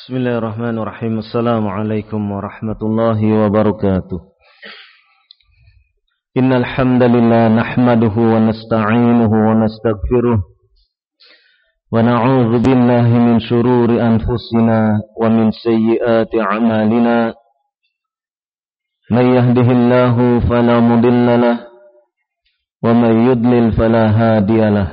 Bismillahirrahmanirrahim. Assalamualaikum warahmatullahi wabarakatuh. Innal hamdalillah nahmaduhu wa nasta'inuhu wa nastaghfiruh wa na'udzu billahi min shururi anfusina wa min sayyiati a'malina. May yahdihillahu fala mudilla lahu wa may yudlil fala hadiya lahu.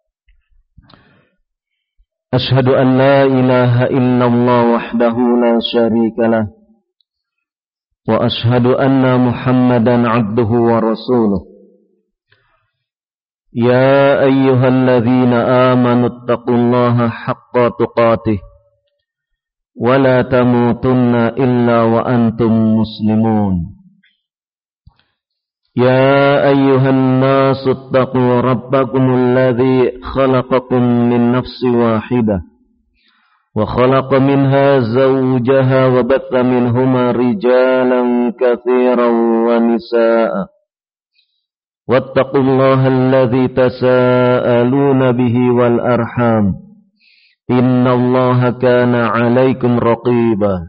أشهد أن لا إله إلا الله وحده لا شريك له وأشهد أن محمدا عبده ورسوله يا أيها الذين آمنوا اتقوا الله حق تقاته ولا تموتن إلا وأنتم مسلمون يا أيها الناس اتقوا ربكم الذي خلقكم من نفس واحدة وخلق منها زوجها وبث منهما رجالا كثيرا ونساء واتقوا الله الذي تساءلون به والأرحام إن الله كان عليكم رقيبا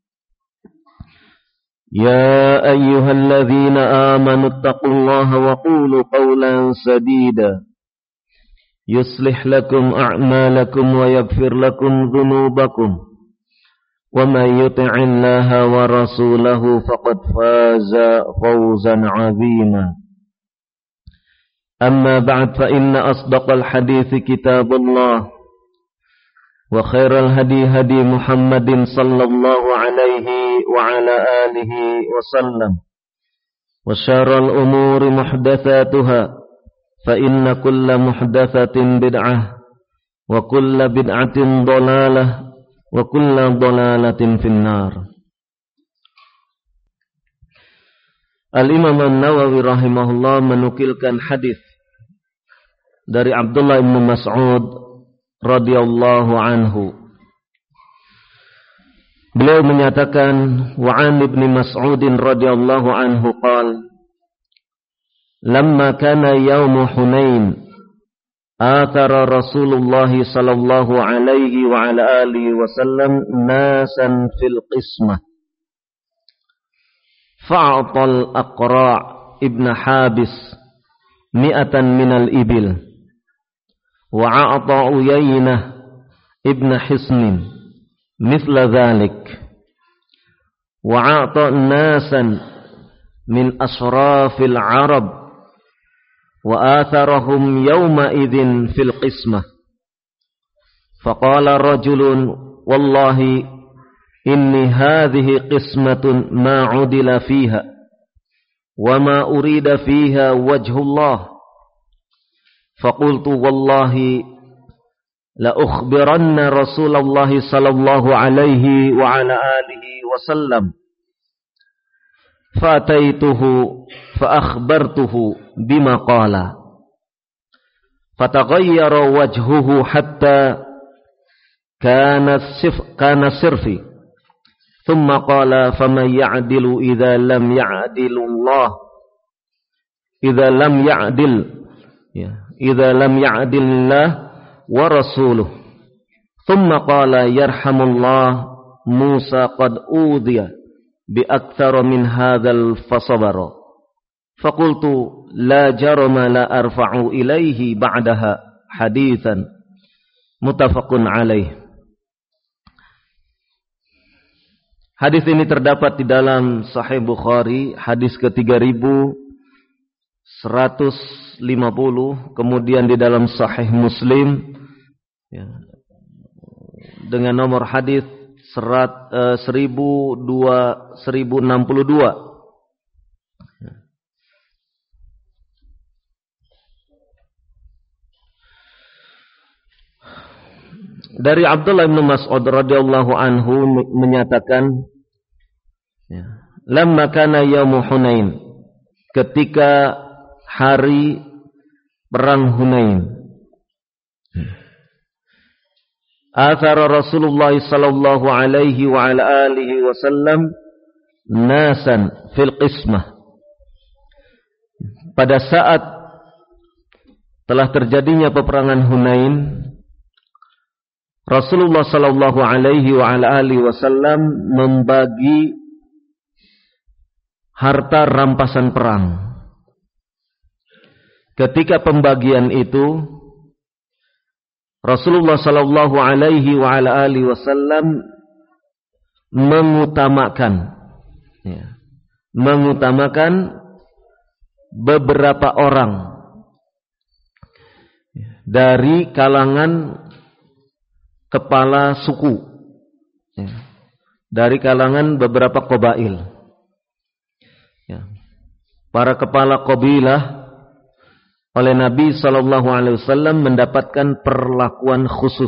يا أيها الذين آمنوا اتقوا الله وقولوا قولا سديدا يصلح لكم أعمالكم ويغفر لكم ذنوبكم ومن يطع الله ورسوله فقد فاز فوزا عظيما أما بعد فإن أصدق الحديث كتاب الله وخير الهدي هدي محمد صلى الله عليه وعلى آله وسلم وشر الأمور محدثاتها فإن كل محدثة بدعة وكل بدعة ضلالة وكل ضلالة في النار. Al-Imam An-Nawawi rahimahullah menukilkan hadis dari Abdullah bin Mas'ud radhiyallahu anhu. Beliau menyatakan wa an ibni Mas'ud radhiyallahu anhu qala lamma kana yaum Hunain athara Rasulullah sallallahu alaihi wa ala alihi wasallam nasan fil qismah fa'atal Aqra' ibn Habis mi'atan minal ibil وعطى عيينة ابن حصن مثل ذلك وعطى ناسا من أشراف العرب وآثرهم يومئذ في القسمة فقال رجل والله إني هذه قسمة ما عدل فيها وما أريد فيها وجه الله فقلت والله لأخبرن رسول الله صلى الله عليه وعلى آله وسلم فأتيته فأخبرته بما قال فتغير وجهه حتى كان صرفي ثم قال فمن يعدل إذا لم يعدل الله إذا لم يعدل الله ورسوله ثم قال يرحم الله موسى قد أوذي بأكثر من هذا فصبر فقلت لا جرم لا أرفع إليه بعدها حديثا متفق عليه. Hadis ini terdapat di dalam Sahih Bukhari hadis ke-3150, kemudian di dalam Sahih Muslim ya, dengan nomor hadis 1062. Dari Abdullah bin Mas'ud radhiyallahu anhu menyatakan ya, lamma kana yaum Hunain, ketika hari perang Hunain, athara Rasulullah sallallahu alaihi wa ala alihi wasallam nasan fil qismah. Pada saat telah terjadinya peperangan Hunain, Rasulullah sallallahu alaihi wa ala alihi wasallam membagi harta rampasan perang. Ketika pembagian itu Rasulullah sallallahu alaihi wa ala alihi wasallam mengutamakan beberapa orang dari kalangan kepala suku, dari kalangan beberapa qabail. Para kepala qabilah oleh Nabi sallallahu alaihi wasallam mendapatkan perlakuan khusus.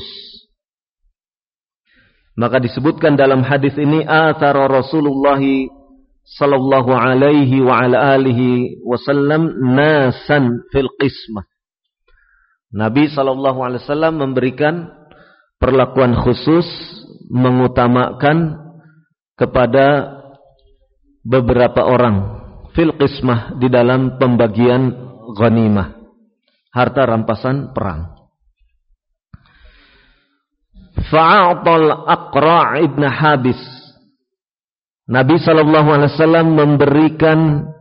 Maka disebutkan dalam hadis ini athara Rasulullah sallallahu alaihi wa ala alihi wasallam nasan fil qismah. Nabi sallallahu alaihi wasallam memberikan perlakuan khusus, mengutamakan kepada beberapa orang fil qismah, di dalam pembagian ghanimah, harta rampasan perang. Fa'atal Aqra' ibn Habis, Nabi sallallahu alaihi wasallam memberikan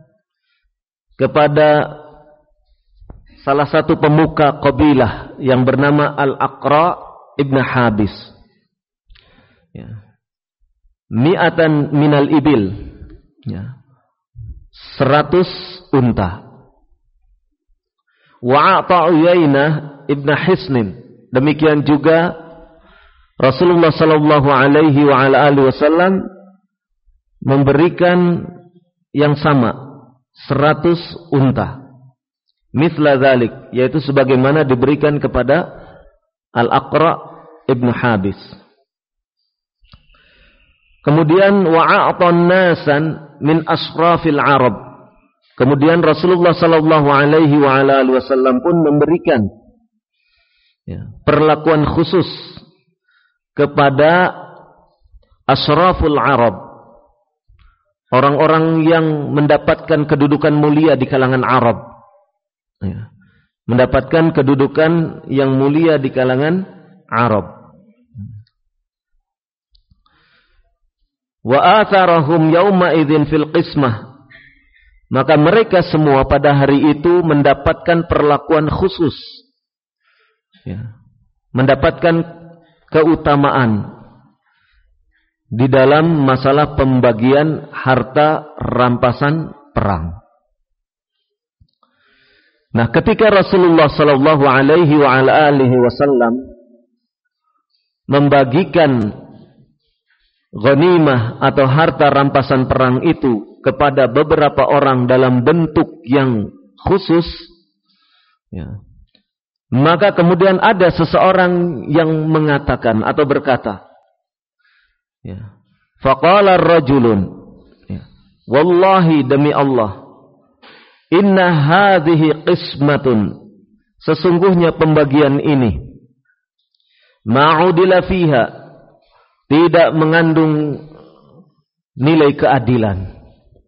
kepada salah satu pemuka qabilah yang bernama Al-Aqra' ibn Habis, mi'atan minal ibil, 100 unta. Wa'ata Uyainah ibn Hisnin, demikian juga Rasulullah sallallahu alaihi wa ala alihi wasallam memberikan yang sama, 100 unta. Mithla dzalik, yaitu sebagaimana diberikan kepada Al-Aqra' ibn Habis. Kemudian wa'atan nasan min asrafil Arab. Kemudian Rasulullah sallallahu alaihi wa ala alihi wasallam pun memberikan perlakuan khusus kepada asraful Arab, orang-orang yang mendapatkan kedudukan mulia di kalangan Arab, mendapatkan kedudukan yang mulia di kalangan Arab. Wa atharahum yauma idzin fil qismah, maka mereka semua pada hari itu mendapatkan perlakuan khusus, mendapatkan keutamaan di dalam masalah pembagian harta rampasan perang. Nah, ketika Rasulullah sallallahu alaihi wa ala alihi wasallam membagikan ghanimah atau harta rampasan perang itu kepada beberapa orang dalam bentuk yang khusus, maka kemudian ada seseorang yang mengatakan atau berkata, faqala ar-rajulun, wallahi, demi Allah, inna hadhihi qismatun, sesungguhnya pembagian ini, ma'udila fiha, tidak mengandung nilai keadilan,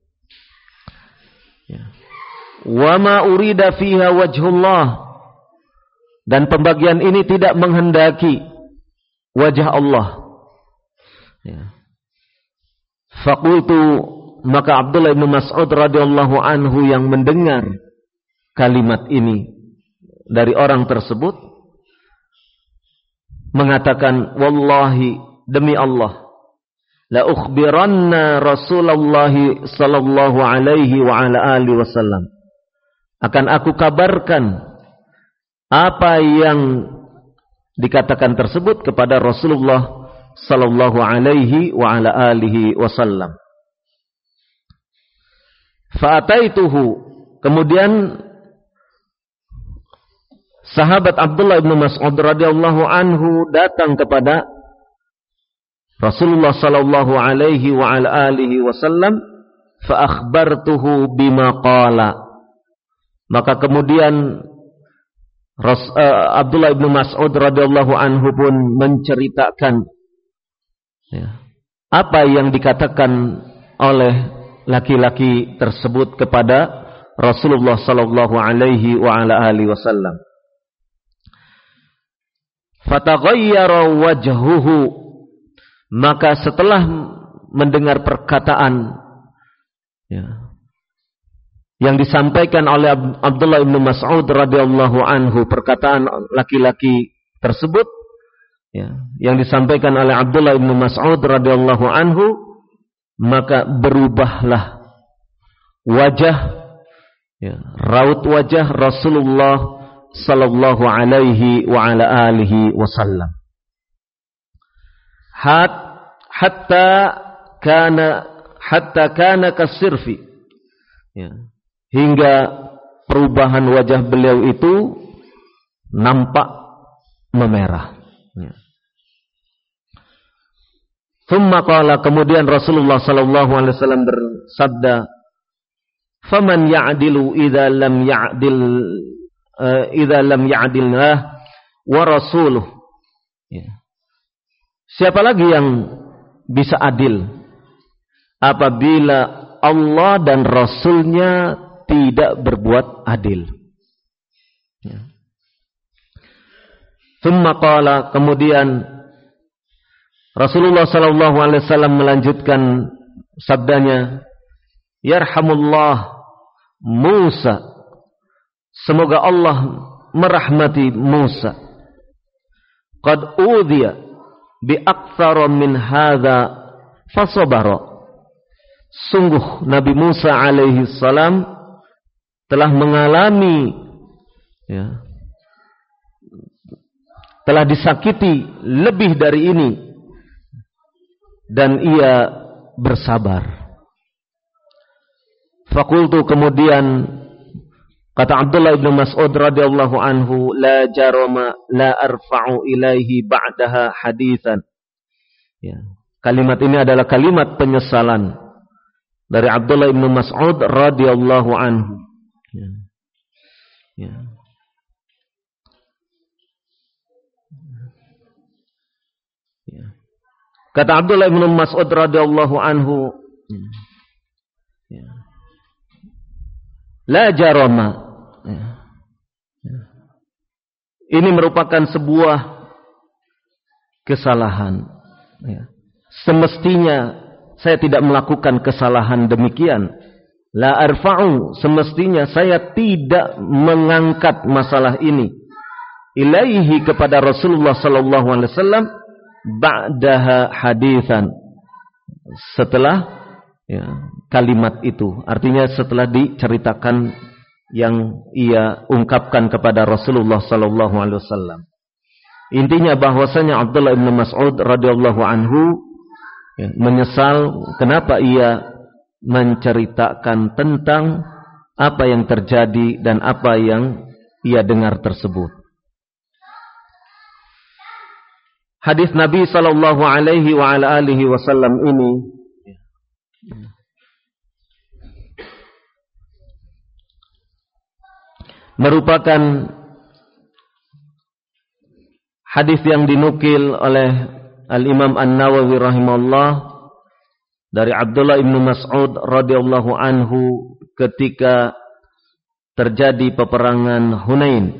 wa ma urida fiha wajhullah, dan pembagian ini tidak menghendaki wajah Allah. Faqultu, maka Abdullah bin Mas'ud radhiyallahu anhu yang mendengar kalimat ini dari orang tersebut mengatakan, wallahi, demi Allah, la ukhbiranna Rasulullah sallallahu alaihi wa ala alihi wasallam, akan aku kabarkan apa yang dikatakan tersebut kepada Rasulullah sallallahu alaihi wa ala alihi wasallam. Fa'ataituhu, kemudian sahabat Abdullah bin Mas'ud radhiyallahu anhu datang kepada Rasulullah sallallahu alaihi wa ala alihi wasallam, fa akhbartuhu bima qala, maka kemudian Abdullah bin Mas'ud radhiyallahu anhu pun menceritakan apa yang dikatakan oleh laki-laki tersebut kepada Rasulullah sallallahu alaihi wa ala alihi wasallam. Fataghayyara wajhuhu, maka setelah mendengar perkataan yang disampaikan oleh Abdullah bin Mas'ud radhiyallahu anhu, perkataan laki-laki tersebut yang disampaikan oleh Abdullah bin Mas'ud radhiyallahu anhu, maka berubahlah wajah, raut wajah Rasulullah sallallahu alaihi wa ala alihi wasallam, hatta kana kasirfi, hingga perubahan wajah beliau itu nampak memerah. Thumma qala, kemudian Rasulullah sallallahu alaihi wasallam bersabda, "Faman ya'dilu idza lam ya'dillah wa rasuluh." Siapa lagi yang bisa adil apabila Allah dan Rasulnya tidak berbuat adil? Thumma qala, kemudian Rasulullah sallallahu alaihi wasallam melanjutkan sabdanya, "Yarhamullah Musa." Semoga Allah merahmati Musa. "Qad udhiya bi aktsara min hadza fasabara." Sungguh Nabi Musa alaihi salam telah mengalami, telah disakiti lebih dari ini, dan ia bersabar. Fakultu, kemudian kata Abdullah bin Mas'ud radhiyallahu anhu, "La jarama la arfa'u ilaihi ba'daha haditsan." Kalimat ini adalah kalimat penyesalan dari Abdullah bin Mas'ud radhiyallahu anhu. Kata Abdullah bin Mas'ud radhiyallahu anhu, la jarama, ini merupakan sebuah kesalahan. Semestinya saya tidak melakukan kesalahan demikian. La arfa'u, semestinya saya tidak mengangkat masalah ini ilaihi, kepada Rasulullah sallallahu alaihi wasallam, ba'daha haditsan, setelah kalimat itu, artinya setelah diceritakan yang ia ungkapkan kepada Rasulullah sallallahu alaihi wasallam. Intinya bahwasanya Abdullah bin Mas'ud radhiyallahu anhu menyesal kenapa ia menceritakan tentang apa yang terjadi dan apa yang ia dengar tersebut. Hadis Nabi sallallahu alaihi wa ala alihi wasallam ini merupakan hadis yang dinukil oleh Al-Imam An-Nawawi rahimahullah dari Abdullah bin Mas'ud radhiyallahu anhu ketika terjadi peperangan Hunain.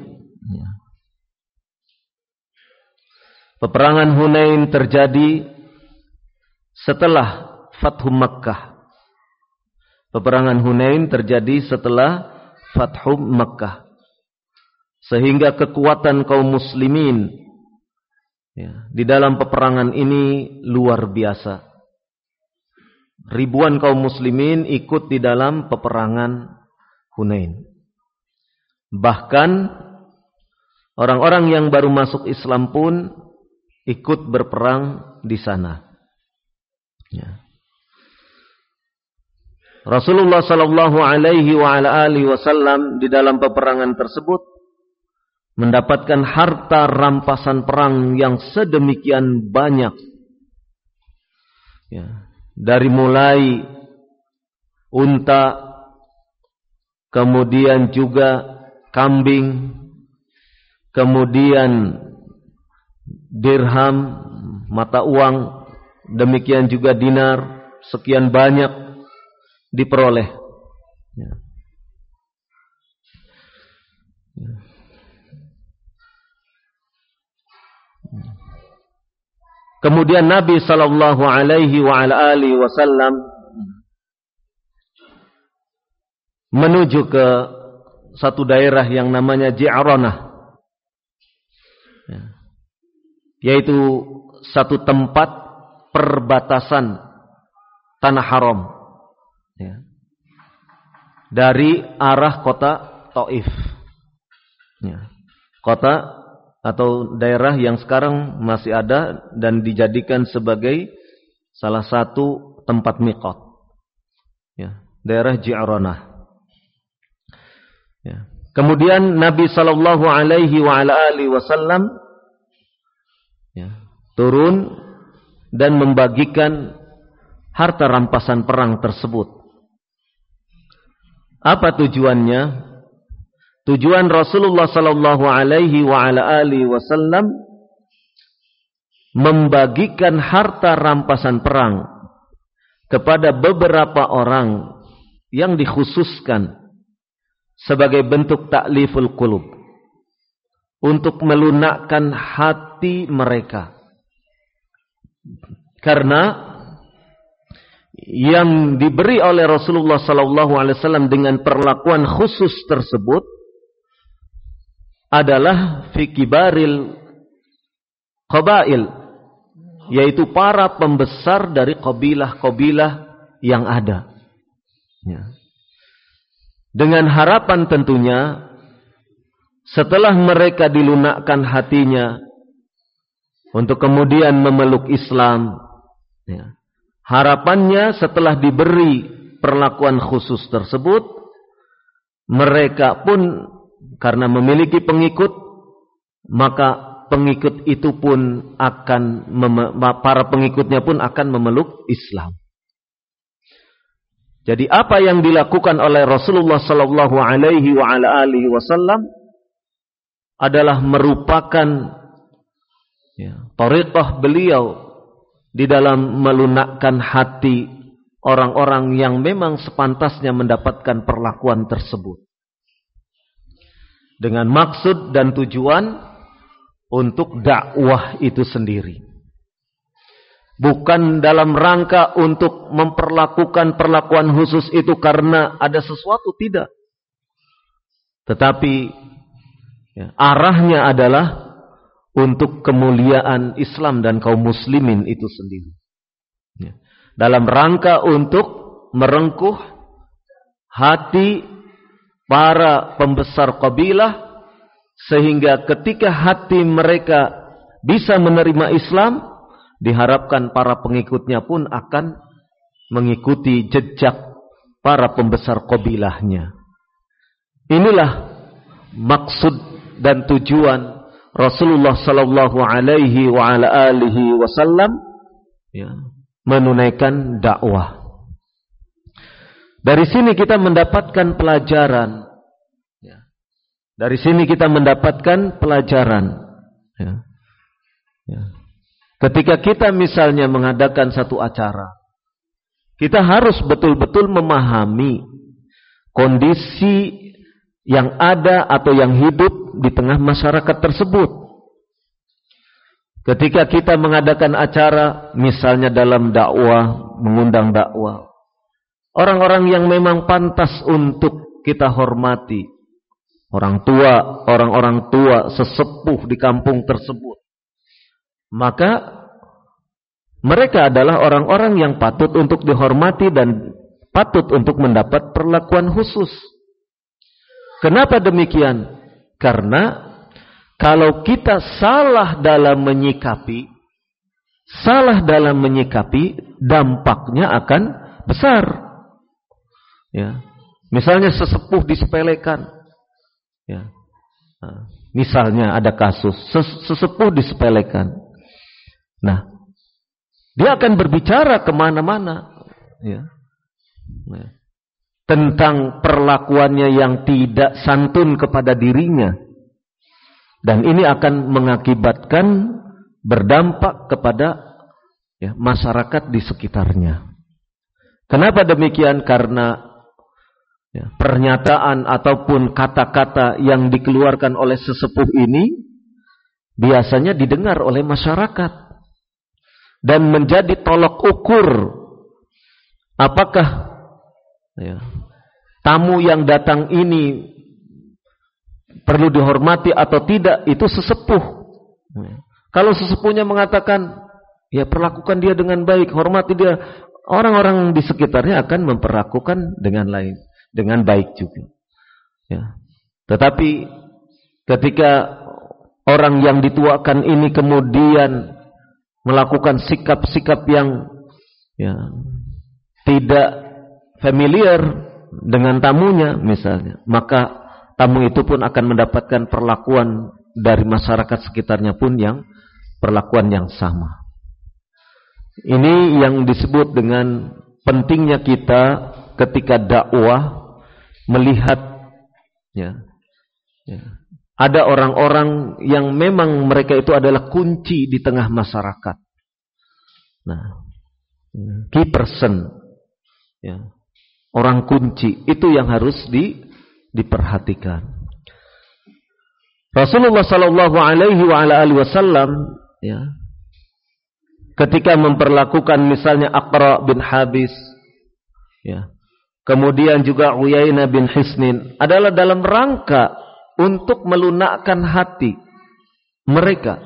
Peperangan Hunain terjadi setelah Fathu Makkah. Peperangan Hunain terjadi setelah Fathu Makkah, sehingga kekuatan kaum muslimin di dalam peperangan ini luar biasa. Ribuan kaum muslimin ikut di dalam peperangan Hunain. Bahkan orang-orang yang baru masuk Islam pun ikut berperang di sana. Rasulullah sallallahu alaihi wa ala alihi wasallam di dalam peperangan tersebut mendapatkan harta rampasan perang yang sedemikian banyak. Dari mulai unta, kemudian juga kambing, kemudian dirham, mata uang, demikian juga dinar, sekian banyak diperoleh. Kemudian Nabi sallallahu alaihi wa ala alihi wasallam menuju ke satu daerah yang namanya Ji'ranah, yaitu satu tempat perbatasan tanah haram, dari arah kota Taif, kota atau daerah yang sekarang masih ada dan dijadikan sebagai salah satu tempat miqat, daerah Ji'ranah. Kemudian Nabi sallallahu alaihi wa ala alihi wasallam turun dan membagikan harta rampasan perang tersebut. Apa tujuannya? Tujuan Rasulullah sallallahu alaihi wa ala alihi wasallam membagikan harta rampasan perang kepada beberapa orang yang dikhususkan sebagai bentuk ta'liful qulub, untuk melunakkan hati mereka. Karena yang diberi oleh Rasulullah sallallahu alaihi wasallam dengan perlakuan khusus tersebut adalah fi kibaril qabail, yaitu para pembesar dari kabilah-kabilah yang ada. Dengan harapan tentunya setelah mereka dilunakkan hatinya untuk kemudian memeluk Islam, harapannya setelah diberi perlakuan khusus tersebut, mereka pun karena memiliki pengikut, maka pengikut itu pun akan para pengikutnya pun akan memeluk Islam. Jadi apa yang dilakukan oleh Rasulullah sallallahu alaihi wa ala alihi wasallam adalah merupakan thariqah beliau di dalam melunakkan hati orang-orang yang memang sepantasnya mendapatkan perlakuan tersebut, dengan maksud dan tujuan untuk dakwah itu sendiri. Bukan dalam rangka untuk memperlakukan perlakuan khusus itu karena ada sesuatu, tidak. Tetapi arahnya adalah untuk kemuliaan Islam dan kaum muslimin itu sendiri. Dalam rangka untuk merengkuh hati para pembesar kabilah, sehingga ketika hati mereka bisa menerima Islam, diharapkan para pengikutnya pun akan mengikuti jejak para pembesar kabilahnya. Inilah maksud dan tujuan Rasulullah sallallahu alaihi wa ala alihi wasallam menunaikan dakwah. Dari sini kita mendapatkan pelajaran. Dari sini kita mendapatkan pelajaran. Ketika kita misalnya mengadakan satu acara, kita harus betul-betul memahami kondisi yang ada atau yang hidup di tengah masyarakat tersebut. Ketika kita mengadakan acara, misalnya dalam dakwah, mengundang dakwah, orang-orang yang memang pantas untuk kita hormati, orang-orang tua, sesepuh di kampung tersebut, maka mereka adalah orang-orang yang patut untuk dihormati dan patut untuk mendapat perlakuan khusus. Kenapa demikian? Karena kalau kita salah dalam menyikapi, dampaknya akan besar. Misalnya sesepuh disepelekan. Misalnya ada kasus sesepuh disepelekan. Nah, dia akan berbicara kemana-mana tentang perlakuannya yang tidak santun kepada dirinya, dan ini akan mengakibatkan berdampak kepada masyarakat di sekitarnya. Kenapa demikian? Karena pernyataan ataupun kata-kata yang dikeluarkan oleh sesepuh ini biasanya didengar oleh masyarakat. dan menjadi tolok ukur apakah tamu yang datang ini perlu dihormati atau tidak, itu sesepuh. Kalau sesepuhnya mengatakan, ya perlakukan dia dengan baik, hormati dia, orang-orang di sekitarnya akan memperlakukan dengan baik juga. Ya. Tetapi ketika orang yang dituakan ini kemudian melakukan sikap-sikap yang tidak familiar dengan tamunya misalnya, maka tamu itu pun akan mendapatkan perlakuan dari masyarakat sekitarnya pun yang perlakuan yang sama. Ini yang disebut dengan pentingnya kita ketika dakwah melihat ada orang-orang yang memang mereka itu adalah kunci di tengah masyarakat. Nah, key person, orang kunci itu yang harus diperhatikan. Rasulullah sallallahu alaihi wasallam ketika memperlakukan misalnya Aqra bin Habis, kemudian juga Uyainah bin Hisnin, adalah dalam rangka untuk melunakkan hati mereka,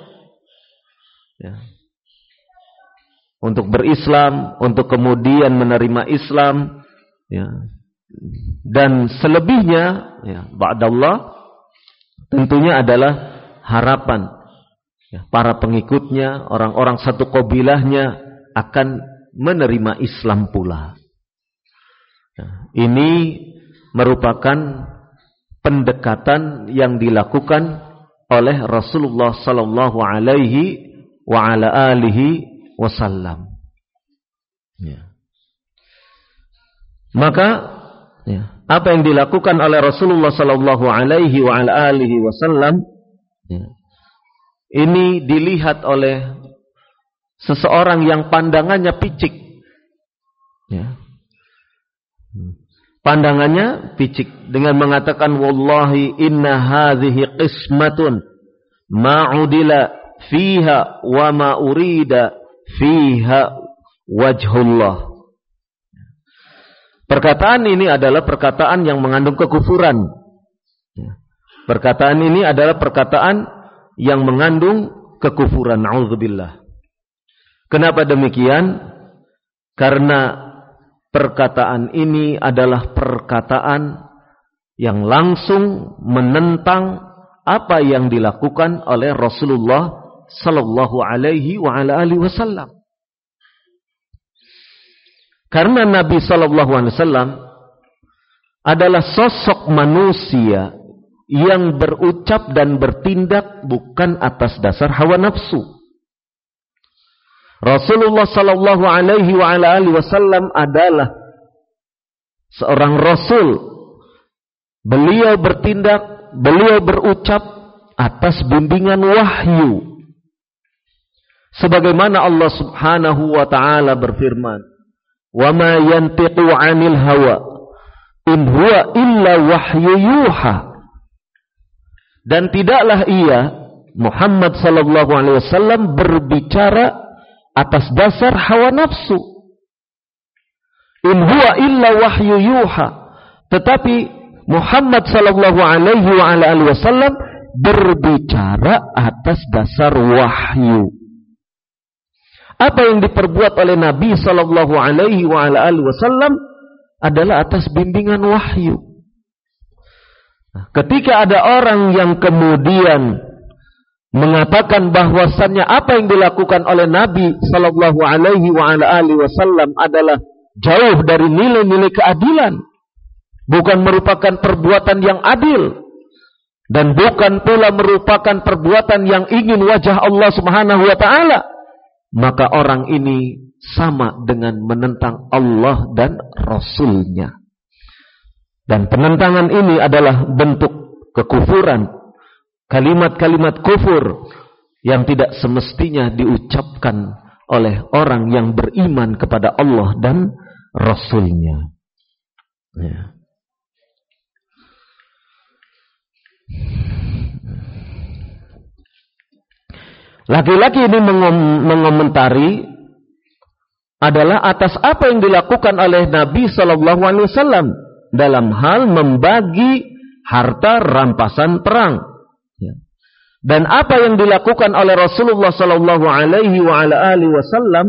untuk berislam, untuk kemudian menerima Islam, dan selebihnya ba'dallah tentunya adalah harapan para pengikutnya, orang-orang satu qabilahnya akan menerima Islam pula. Ini merupakan pendekatan yang dilakukan oleh Rasulullah sallallahu alaihi wa ala alihi wasallam. Maka apa yang dilakukan oleh Rasulullah sallallahu alaihi wa ala alihi wasallam ini dilihat oleh seseorang yang pandangannya picik. Pandangannya picik dengan mengatakan wallahi inna hadhihi qismatun ma'udila fiha wa ma urida fiha wajhullah. Perkataan ini adalah perkataan yang mengandung kekufuran. Perkataan ini adalah perkataan yang mengandung kekufuran. A'udzubillah. Kenapa demikian? Karena perkataan ini adalah perkataan yang langsung menentang apa yang dilakukan oleh Rasulullah sallallahu alaihi wa ala alihi wasallam. Karena Nabi sallallahu alaihi wasallam adalah sosok manusia yang berucap dan bertindak bukan atas dasar hawa nafsu. Rasulullah sallallahu alaihi wa ala alihi wasallam adalah seorang rasul. Beliau bertindak, beliau berucap atas bimbingan wahyu. Sebagaimana Allah Subhanahu wa taala berfirman, "Wa ma yantiqu 'anil hawa in huwa illa wahyu yuha." Dan tidaklah ia Muhammad sallallahu alaihi wasallam berbicara atas dasar hawa nafsu. In huwa illa wahyu yuha. Tetapi Muhammad sallallahu alaihi wa ala alihi wasallam berbicara atas dasar wahyu. Apa yang diperbuat oleh Nabi sallallahu alaihi wa ala alihi wasallam adalah atas bimbingan wahyu. Ketika ada orang yang kemudian mengatakan bahwasannya apa yang dilakukan oleh Nabi sallallahu alaihi wa ala alihi wasallam adalah jauh dari nilai-nilai keadilan, bukan merupakan perbuatan yang adil, dan bukan pula merupakan perbuatan yang ingin wajah Allah Subhanahu wa taala, maka orang ini sama dengan menentang Allah dan Rasul-Nya. Dan penentangan ini adalah bentuk kekufuran, kalimat-kalimat kufur yang tidak semestinya diucapkan oleh orang yang beriman kepada Allah dan Rasul-Nya. Laki-laki ini mengomentari adalah atas apa yang dilakukan oleh Nabi sallallahu alaihi wasallam dalam hal membagi harta rampasan perang. Ya. Dan apa yang dilakukan oleh Rasulullah sallallahu alaihi wasallam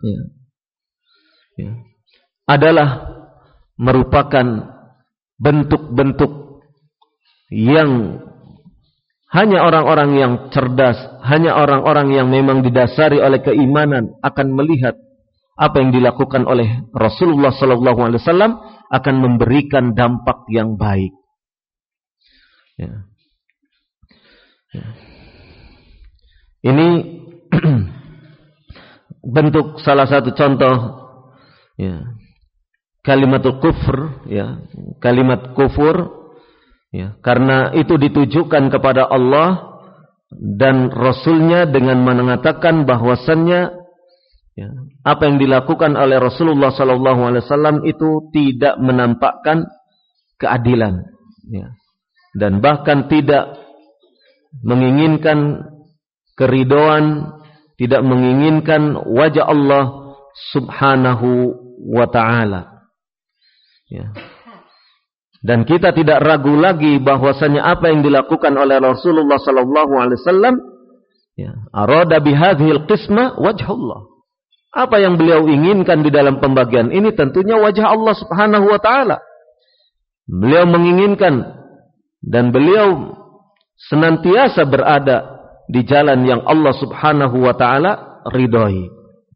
adalah merupakan bentuk-bentuk yang hanya orang-orang yang cerdas, hanya orang-orang yang memang didasari oleh keimanan akan melihat apa yang dilakukan oleh Rasulullah sallallahu alaihi wasallam akan memberikan dampak yang baik. Ya. Ya. Ini bentuk salah satu contoh ya, kalimatul kufur, ya, kalimat kufur, ya, karena itu ditujukan kepada Allah dan Rasulnya dengan mengatakan bahwasannya ya, apa yang dilakukan oleh Rasulullah SAW itu tidak menampakkan keadilan, ya, dan bahkan tidak menginginkan keridhaan, tidak menginginkan wajah Allah Subhanahu wa Ta'ala. Ya. Dan kita tidak ragu lagi bahwasanya apa yang dilakukan oleh Rasulullah SAW, ya, arada bihadhil qismah wajhullah. Apa yang beliau inginkan di dalam pembagian ini tentunya wajah Allah Subhanahu wa Ta'ala. Beliau menginginkan dan beliau senantiasa berada di jalan yang Allah Subhanahu wa Ta'ala ridhoi.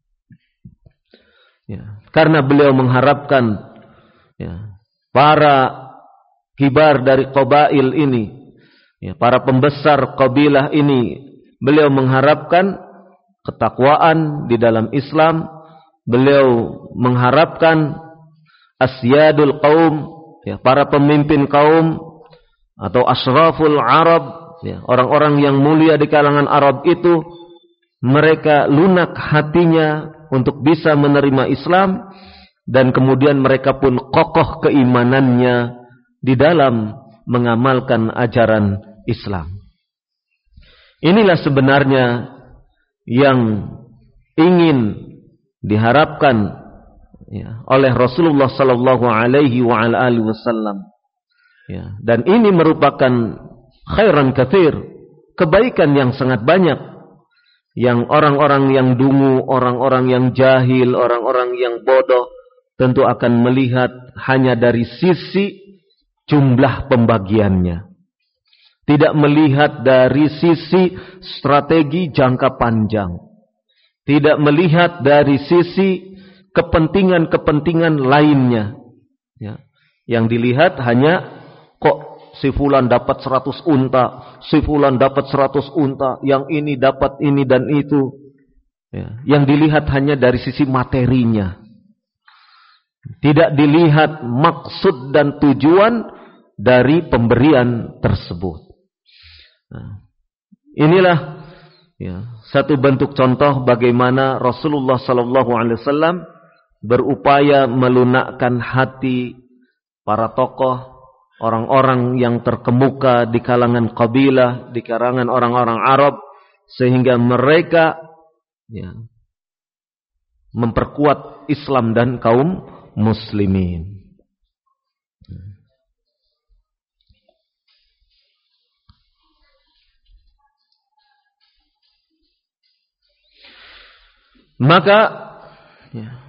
Ya, karena beliau mengharapkan ya, para kibar dari qabail ini, ya, para pembesar kabilah ini, beliau mengharapkan ketakwaan di dalam Islam. Beliau mengharapkan asyadul qaum, ya, para pemimpin kaum atau asyraful Arab, ya, orang-orang yang mulia di kalangan Arab itu, mereka lunak hatinya untuk bisa menerima Islam dan kemudian mereka pun kokoh keimanannya di dalam mengamalkan ajaran Islam. Inilah sebenarnya yang ingin diharapkan ya, oleh Rasulullah sallallahu alaihi wasallam. Ya, dan ini merupakan khairan katsir, kebaikan yang sangat banyak yang orang-orang yang dungu, orang-orang yang jahil, orang-orang yang bodoh tentu akan melihat hanya dari sisi jumlah pembagiannya. Tidak melihat dari sisi strategi jangka panjang. Tidak melihat dari sisi kepentingan-kepentingan lainnya. Ya. Yang dilihat hanya kok si fulan dapat 100 unta, si fulan dapat 100 unta, yang ini dapat ini dan itu. Ya. Yang dilihat hanya dari sisi materinya. Tidak dilihat maksud dan tujuan dari pemberian tersebut. Nah, inilah ya, satu bentuk contoh bagaimana Rasulullah SAW berupaya melunakkan hati para tokoh, orang-orang yang terkemuka di kalangan kabilah, di kalangan orang-orang Arab, sehingga mereka ya, memperkuat Islam dan kaum muslimin. Maka ya,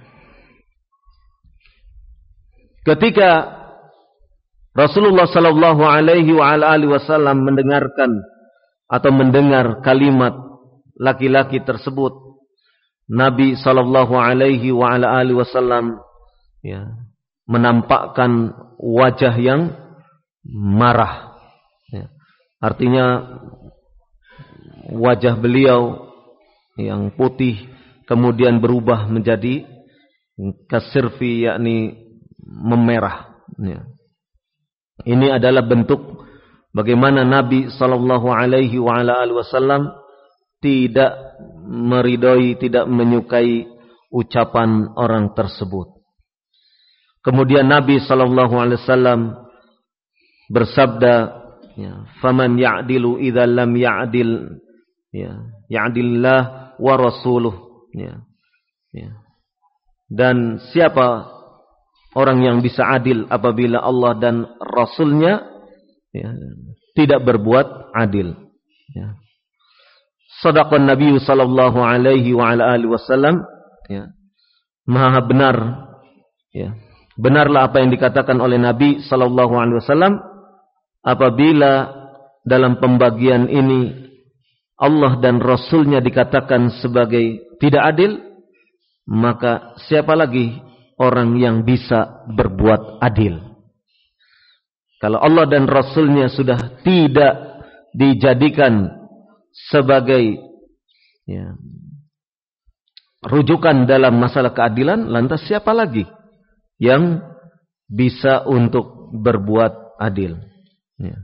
ketika Rasulullah sallallahu alaihi wasallam mendengarkan atau mendengar kalimat laki-laki tersebut, Nabi sallallahu alaihi wasallam ya, menampakkan wajah yang marah. Ya. Artinya wajah beliau yang putih kemudian berubah menjadi kasirfi, yakni memerah. Ya. Ini adalah bentuk bagaimana Nabi sallallahu alaihi wasallam tidak meridhoi, tidak menyukai ucapan orang tersebut. Kemudian Nabi sallallahu alaihi wasallam bersabda, ya, "Faman ya'dilu idza lam ya'dil, ya, ya'dillah wa rasuluh." Ya. Ya. Dan siapa orang yang bisa adil apabila Allah dan Rasulnya ya, tidak berbuat adil. Ya. Shadaqan Nabi sallallahu alaihi wa ala alihi wasallam. Ya. Maha benar. Ya. Benarlah apa yang dikatakan oleh Nabi sallallahu alaihi wasallam apabila dalam pembagian ini Allah dan Rasulnya dikatakan sebagai tidak adil, maka siapa lagi orang yang bisa berbuat adil? Kalau Allah dan Rasulnya sudah tidak dijadikan sebagai ya, rujukan dalam masalah keadilan, lantas siapa lagi yang bisa untuk berbuat adil? Ya.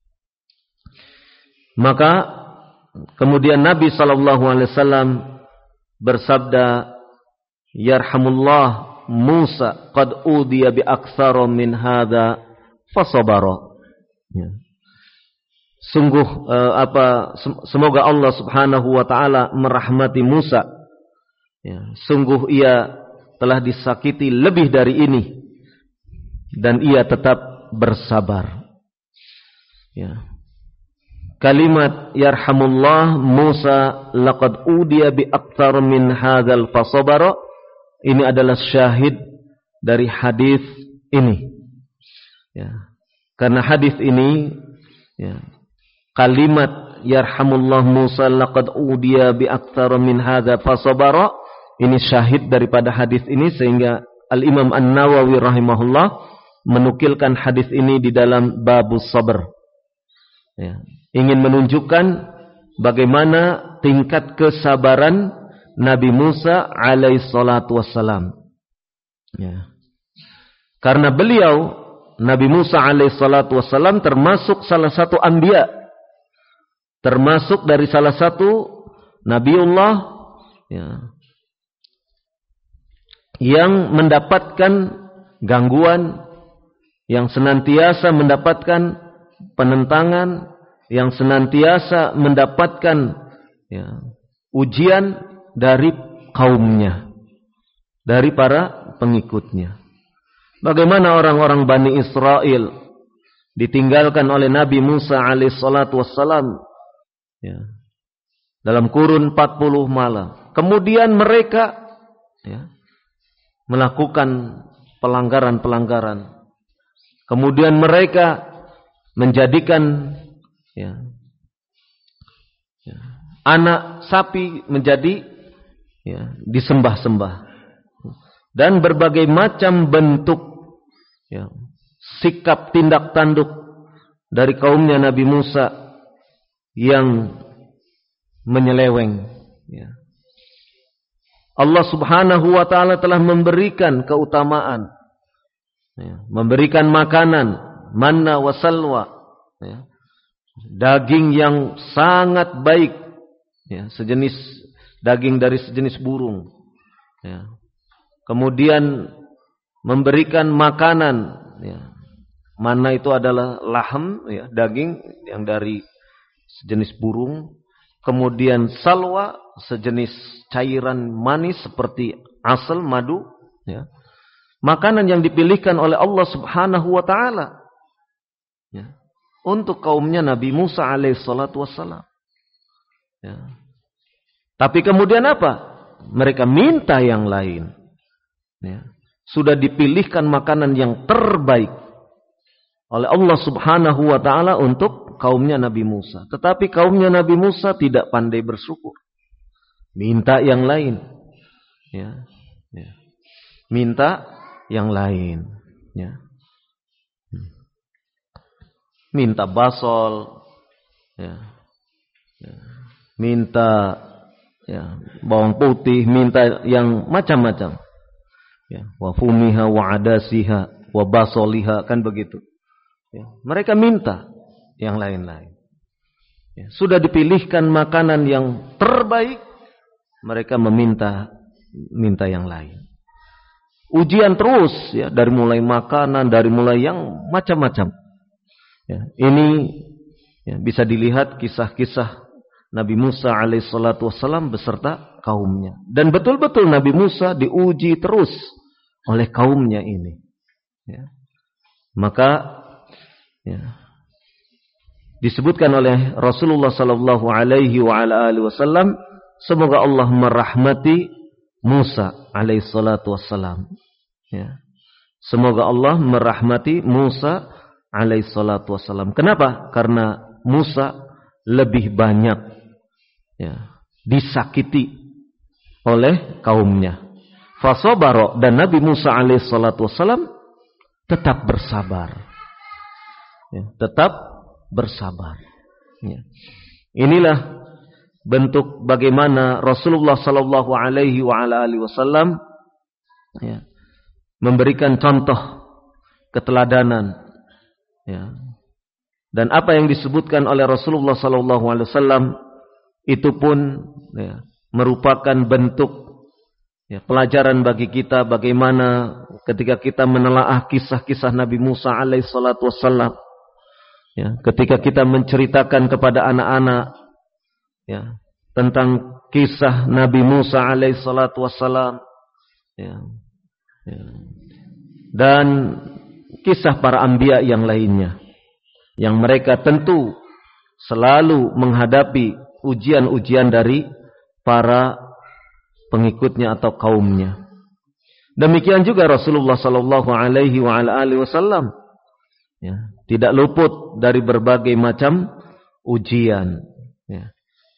Maka kemudian Nabi SAW bersabda, Yarhamullah Musa qad udiya bi aktsara min hadza fasabara. Ya. Sungguh semoga Allah Subhanahu wa taala merahmati Musa. Ya, sungguh ia telah disakiti lebih dari ini dan ia tetap bersabar. Ya. Kalimat yarhamullah Musa laqad udiya bi aktsar min hadzal fasabara, ini adalah syahid dari hadis ini. Ya. Karena hadis ini ya, kalimat yarhamullah Musa laqad udiya bi aktsar min hadzal fasabara, ini syahid daripada hadis ini, sehingga Al-Imam An-Nawawi rahimahullah menukilkan hadis ini di dalam babus sabr. Ya. Ingin menunjukkan bagaimana tingkat kesabaran Nabi Musa alaihi salatu wassalam. Ya. Karena beliau, Nabi Musa alaihi salatu wassalam termasuk salah satu anbiya. Termasuk dari salah satu Nabiullah ya, yang mendapatkan gangguan, yang senantiasa mendapatkan penentangan, yang senantiasa mendapatkan ya, ujian dari kaumnya, dari para pengikutnya. Bagaimana orang-orang Bani Israel ditinggalkan oleh Nabi Musa alaihissalatu wassalam ya, dalam kurun 40 malam. Kemudian mereka ya, melakukan pelanggaran-pelanggaran. Kemudian mereka menjadikan ya, anak sapi menjadi ya, disembah-sembah, dan berbagai macam bentuk ya, sikap tindak tanduk dari kaumnya Nabi Musa yang menyeleweng ya. Allah Subhanahu wa taala telah memberikan keutamaan ya, memberikan makanan manna wa salwa ya, daging yang sangat baik ya, sejenis daging dari sejenis burung ya. Kemudian memberikan makanan ya, mana itu adalah lahm ya, daging yang dari sejenis burung. Kemudian salwa, sejenis cairan manis seperti asal, madu ya. Makanan yang dipilihkan oleh Allah Subhanahu wa taala ya, untuk kaumnya Nabi Musa alaihissalatu wassalam. Ya. Tapi kemudian apa? Mereka minta yang lain. Ya. Sudah dipilihkan makanan yang terbaik oleh Allah Subhanahu wa taala untuk kaumnya Nabi Musa. Tetapi kaumnya Nabi Musa tidak pandai bersyukur. Minta yang lain. Ya. Ya. Minta yang lain. Ya. Minta basol, ya. Ya. Minta ya, bawang putih, minta yang macam-macam. Ya. Wa fumiha wa adasiha wa basoliha, kan begitu. Ya. Mereka minta yang lain-lain. Ya. Sudah dipilihkan makanan yang terbaik, mereka minta yang lain. Ujian terus ya, dari mulai makanan, dari mulai yang macam-macam. Ya, ini ya, bisa dilihat kisah-kisah Nabi Musa alaihissalatu wassalam beserta kaumnya. Dan betul-betul Nabi Musa diuji terus oleh kaumnya ini. Ya. Maka ya, disebutkan oleh Rasulullah sallallahu alaihi wasallam, semoga Allah merahmati Musa alaihissalatu wassalam. Ya. Semoga Allah merahmati Musa alaihissalatu wassalam. Kenapa? Karena Musa lebih banyak ya, disakiti oleh kaumnya. Fasabara, dan Nabi Musa alaihissalatu wassalam tetap bersabar. Ya, tetap bersabar. Ya. Inilah bentuk bagaimana Rasulullah sallallahu alaihi wasallam ya, memberikan contoh keteladanan ya. Dan apa yang disebutkan oleh Rasulullah sallallahu alaihi wasallam itu pun ya, merupakan bentuk ya, pelajaran bagi kita bagaimana ketika kita menelaah kisah-kisah Nabi Musa alaihi salatu wasallam ya, ketika kita menceritakan kepada anak-anak ya, tentang kisah Nabi Musa alaihi salatu wasallam ya, ya, dan kisah para anbiya yang lainnya, yang mereka tentu selalu menghadapi ujian-ujian dari para pengikutnya atau kaumnya. Demikian juga Rasulullah sallallahu alaihi wasallam ya, tidak luput dari berbagai macam ujian ya.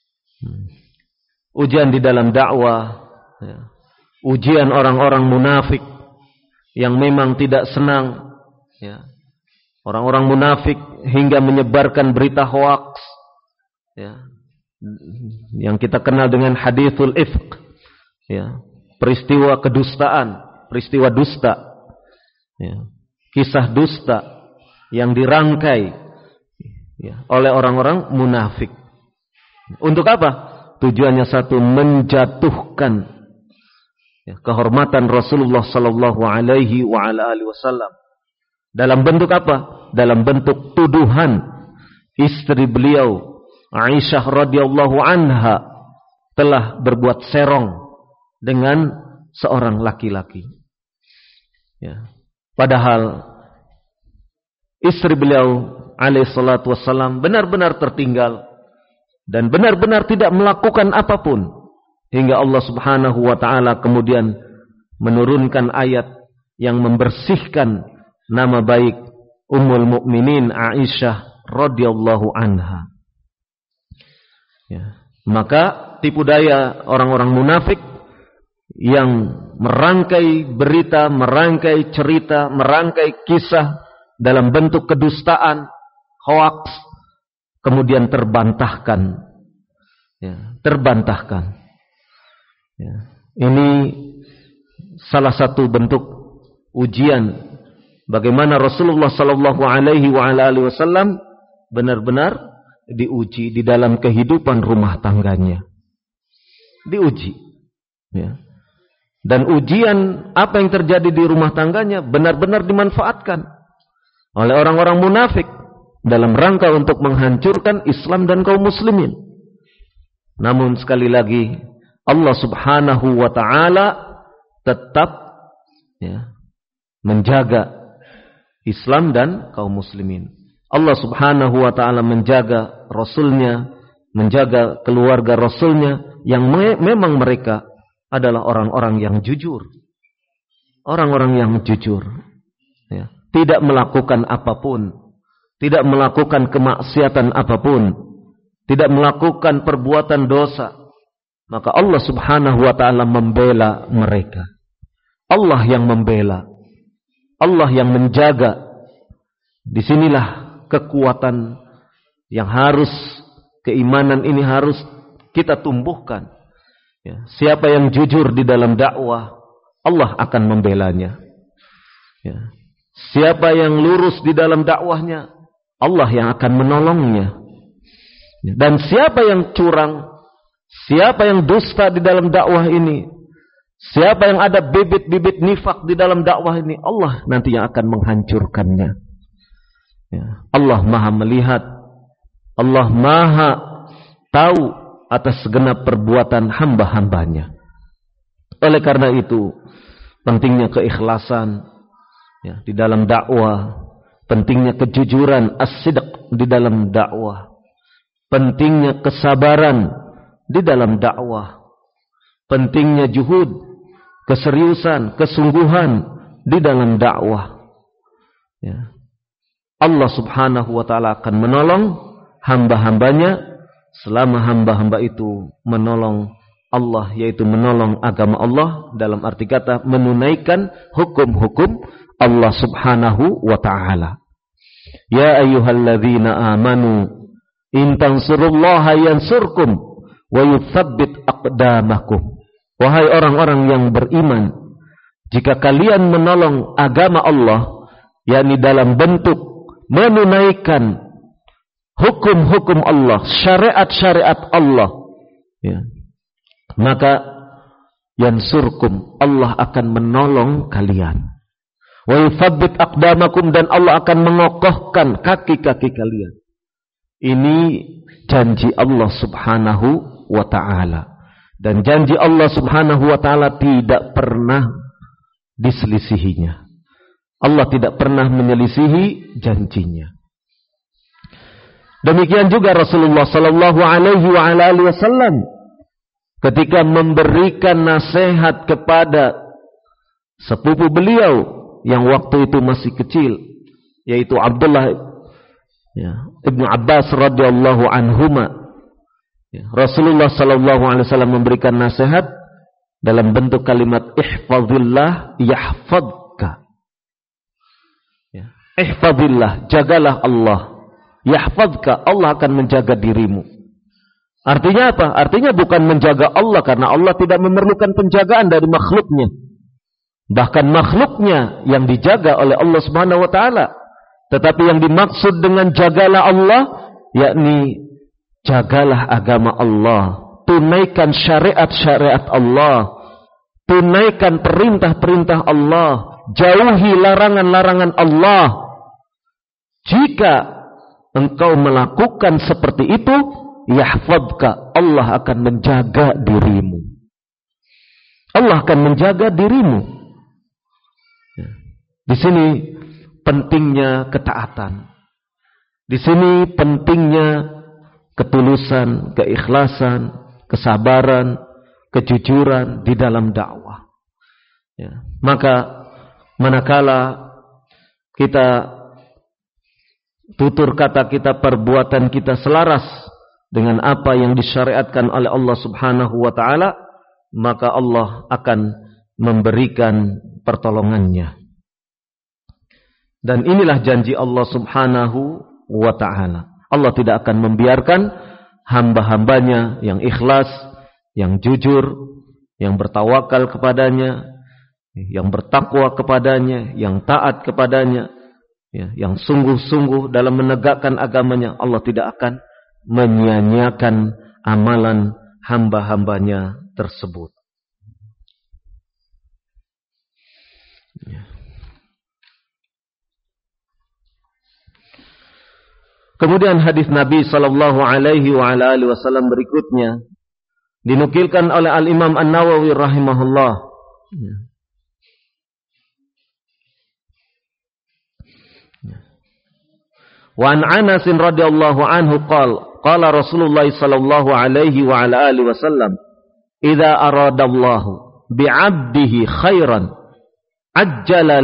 Ujian di dalam dakwah ya. Ujian orang-orang munafik yang memang tidak senang ya. Orang-orang munafik hingga menyebarkan berita hoaks ya, yang kita kenal dengan hadithul ifk ya, peristiwa kedustaan, peristiwa dusta ya, kisah dusta yang dirangkai ya, oleh orang-orang munafik. Untuk apa? Tujuannya satu, menjatuhkan ya, kehormatan Rasulullah sallallahu alaihi wasallam. Dalam bentuk apa? Dalam bentuk tuduhan istri beliau Aisyah radhiyallahu anha telah berbuat serong dengan seorang laki-laki. Ya. Padahal istri beliau alaihi salatu wassalam benar-benar tertinggal dan benar-benar tidak melakukan apapun hingga Allah Subhanahu wa taala kemudian menurunkan ayat yang membersihkan nama baik Ummul Mukminin Aisyah radhiyallahu anha. Ya. Maka tipu daya orang-orang munafik yang merangkai berita, merangkai cerita, merangkai kisah dalam bentuk kedustaan, hoaks, kemudian terbantahkan. Ya, terbantahkan. Ya. Ini salah satu bentuk ujian bagaimana Rasulullah sallallahu alaihi wasallam benar-benar diuji di dalam kehidupan rumah tangganya. Diuji. Ya. Dan ujian apa yang terjadi di rumah tangganya benar-benar dimanfaatkan oleh orang-orang munafik dalam rangka untuk menghancurkan Islam dan kaum muslimin. Namun sekali lagi Allah Subhanahu wa taala tetap ya, menjaga Islam dan kaum muslimin. Allah Subhanahu wa taala menjaga Rasulnya, menjaga keluarga Rasulnya yang memang mereka adalah orang-orang yang jujur. Orang-orang yang jujur. Ya. Tidak melakukan apapun. Tidak melakukan kemaksiatan apapun. Tidak melakukan perbuatan dosa. Maka Allah Subhanahu wa ta'ala membela mereka. Allah yang membela. Allah yang menjaga. Disinilah kekuatan yang harus, keimanan ini harus kita tumbuhkan. Ya, siapa yang jujur di dalam dakwah, Allah akan membelanya. Ya, siapa yang lurus di dalam dakwahnya, Allah yang akan menolongnya. Ya, dan siapa yang curang, siapa yang dusta di dalam dakwah ini, siapa yang ada bibit-bibit nifak di dalam dakwah ini, Allah nanti yang akan menghancurkannya. Ya, Allah Maha melihat, Allah Maha tahu atas segenap perbuatan hamba-hambanya. Oleh karena itu, pentingnya keikhlasan ya, di dalam dakwah, pentingnya kejujuran as-sidq di dalam dakwah, pentingnya kesabaran di dalam dakwah, pentingnya juhud, keseriusan, kesungguhan di dalam dakwah. Ya. Allah subhanahu wa ta'ala akan menolong hamba-hambanya selama hamba-hamba itu menolong Allah, yaitu menolong agama Allah, dalam arti kata menunaikan hukum-hukum Allah subhanahu wa ta'ala. Ya ayyuhalladzina amanu in tansurullaha yansurkum wa yuthabbit aqdamakum. Wahai orang-orang yang beriman, jika kalian menolong agama Allah, yakni dalam bentuk menunaikan hukum-hukum Allah, syariat-syariat Allah, ya, maka yansurkum, Allah akan menolong kalian. Wa yuthabbit aqdamakum, dan Allah akan mengokohkan kaki-kaki kalian. Ini janji Allah subhanahu wa ta'ala. Dan janji Allah subhanahu wa ta'ala tidak pernah diselisihinya. Allah tidak pernah menyelisihi janjinya. Demikian juga Rasulullah sallallahu alaihi wasallam ketika memberikan nasihat kepada sepupu beliau yang waktu itu masih kecil, yaitu Abdullah Ibnu Abbas radhiyallahu anhuma. Rasulullah sallallahu alaihi wasallam memberikan nasihat dalam bentuk kalimat ihfazillah yahfazka. Ihfazillah, jagalah Allah. Yahfazka, Allah akan menjaga dirimu. Artinya apa? Artinya bukan menjaga Allah karena Allah tidak memerlukan penjagaan dari makhluknya. Bahkan makhluknya yang dijaga oleh Allah Subhanahu wa taala. Tetapi yang dimaksud dengan jagalah Allah, yakni jagalah agama Allah, tunaikan syariat-syariat Allah, tunaikan perintah-perintah Allah, jauhi larangan-larangan Allah. Jika engkau melakukan seperti itu, yahfazka, Allah akan menjaga dirimu. Allah akan menjaga dirimu. Di sini pentingnya ketaatan. Di sini pentingnya ketulusan, keikhlasan, kesabaran, kejujuran di dalam dakwah. Ya. Maka manakala kita tutur kata kita, perbuatan kita selaras dengan apa yang disyariatkan oleh Allah Subhanahu wa ta'ala, maka Allah akan memberikan pertolongannya. Dan inilah janji Allah Subhanahu wa ta'ala. Allah tidak akan membiarkan hamba-hambanya yang ikhlas, yang jujur, yang bertawakal kepadanya, yang bertakwa kepadanya, yang taat kepadanya, ya, yang sungguh-sungguh dalam menegakkan agamanya. Allah tidak akan menyia-nyiakan amalan hamba-hambanya tersebut. Ya. Kemudian hadis Nabi sallallahu alaihi wasallam berikutnya dinukilkan oleh Al-Imam An-Nawawi rahimahullah. Ya. Wa an Anas radhiyallahu anhu qala Rasulullah sallallahu alaihi wa ala alihi wasallam, idza aradallahu bi'abdihi khairan ajjala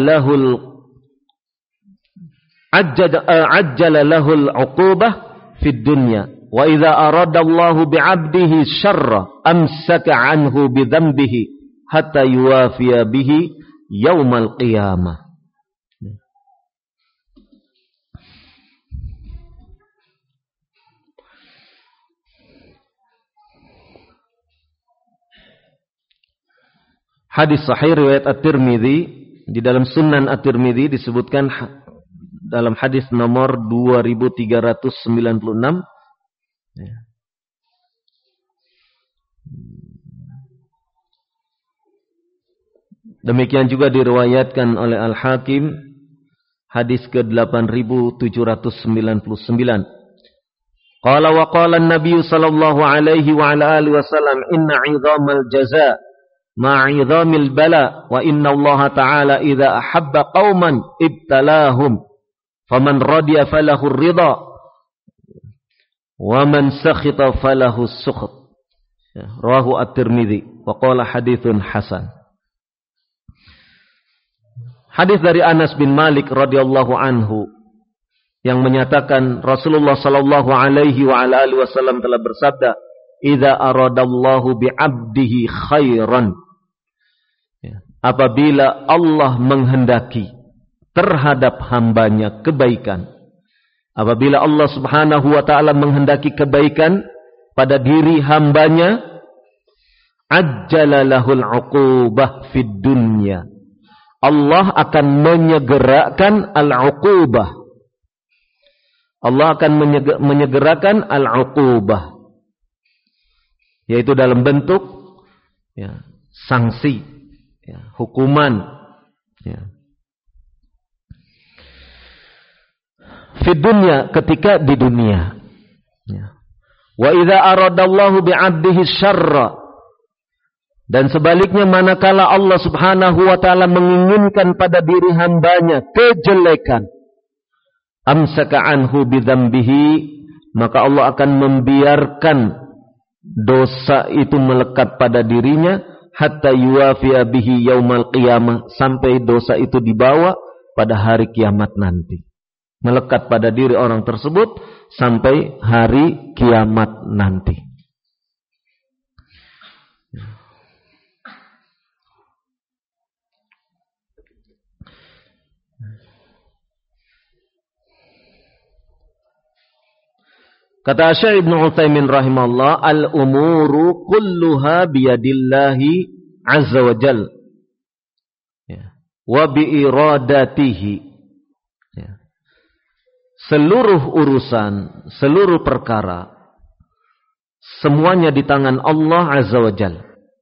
lahul 'uqubah fid dunya, wa idza aradallahu bi'abdihi syarra amsaka 'anhu bi dhanbihi hatta yuwafiya bihi yaumal qiyamah. Hadis sahih riwayat At-Tirmidzi, di dalam Sunan At-Tirmidzi disebutkan dalam hadis nomor 2396. Demikian juga diriwayatkan oleh Al-Hakim hadis ke-8799. Qala wa qala an-nabiy sallallahu alaihi wa ala alihi wasallam inna 'idhamal jazaa ma'a 'idhamil bala wa inna Allah ta'ala idza ahabba qauman ibtalahum faman radiya falahu ar-ridha wa man sakhita falahu as-sukht. Rawahu at-Tirmidzi wa qala haditsun hasan. Hadis dari Anas bin Malik radhiyallahu anhu yang menyatakan Rasulullah sallallahu alaihi wa ala alihi wasallam telah bersabda, "Idza aradallahu bi'abdihi khairan." Apabila Allah menghendaki terhadap hambanya kebaikan. Apabila Allah Subhanahu wa taala menghendaki kebaikan pada diri hambanya, ajjala lahul 'uqubah fid dunya. Allah akan menyegerakan al-'uqubah. Allah akan menyegerakan al-'uqubah, yaitu dalam bentuk sanksi, hukuman. Fid dunya, ketika di dunia. Wa idza aradallahu bi'abdihi syarra, dan sebaliknya manakala Allah Subhanahu wa taala menginginkan pada diri hambanya kejelekan, amsaka anhu bidzambihi, maka Allah akan membiarkan dosa itu melekat pada dirinya hatta yuwafiya bihi yaumal qiyamah, sampai dosa itu dibawa pada hari kiamat nanti. Melekat pada diri orang tersebut sampai hari kiamat nanti. Kata Syekh Ibnu Utsaimin rahimahullah, al-umuru kulluha biyadillahi azza wa jal wa biiradatihi. Seluruh urusan, seluruh perkara, semuanya di tangan Allah azza wa jal,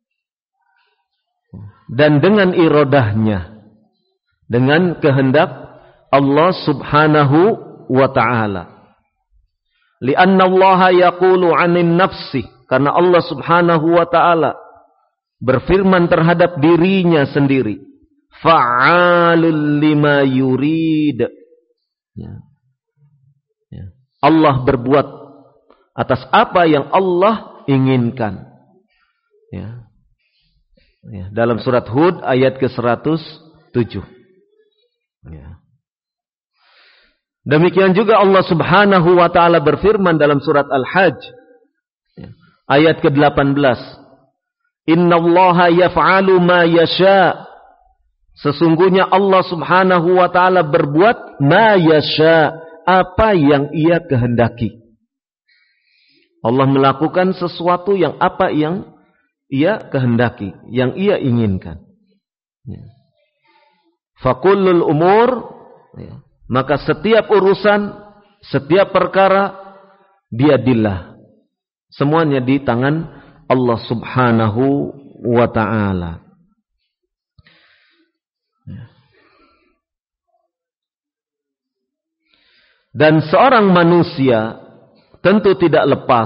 dan dengan iradahnya, dengan kehendak Allah subhanahu wa ta'ala. Lianna Allah yaqulu 'anin nafsi, karena Allah Subhanahu wa taala berfirman terhadap dirinya sendiri, fa'alul lima yurid. Allah berbuat atas apa yang Allah inginkan. Dalam surat Hud ayat ke-107. Demikian juga Allah Subhanahu wa taala berfirman dalam surat Al-Hajj ayat ke-18, "Innallaha yaf'alu ma yasha." Sesungguhnya Allah Subhanahu wa taala berbuat ma yasha, apa yang Ia kehendaki. Allah melakukan sesuatu yang apa yang Ia kehendaki, yang Ia inginkan. Fakullul umur, maka setiap urusan, setiap perkara biadillah, semuanya di tangan Allah Subhanahu wa ta'ala. Dan seorang manusia tentu tidak lepas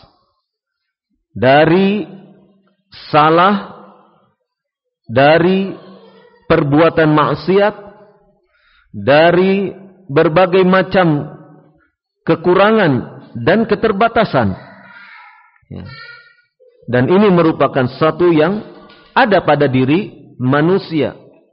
dari salah, dari perbuatan maksiat, dari berbagai macam kekurangan dan keterbatasan. Dan ini merupakan sesuatu yang ada pada diri manusia.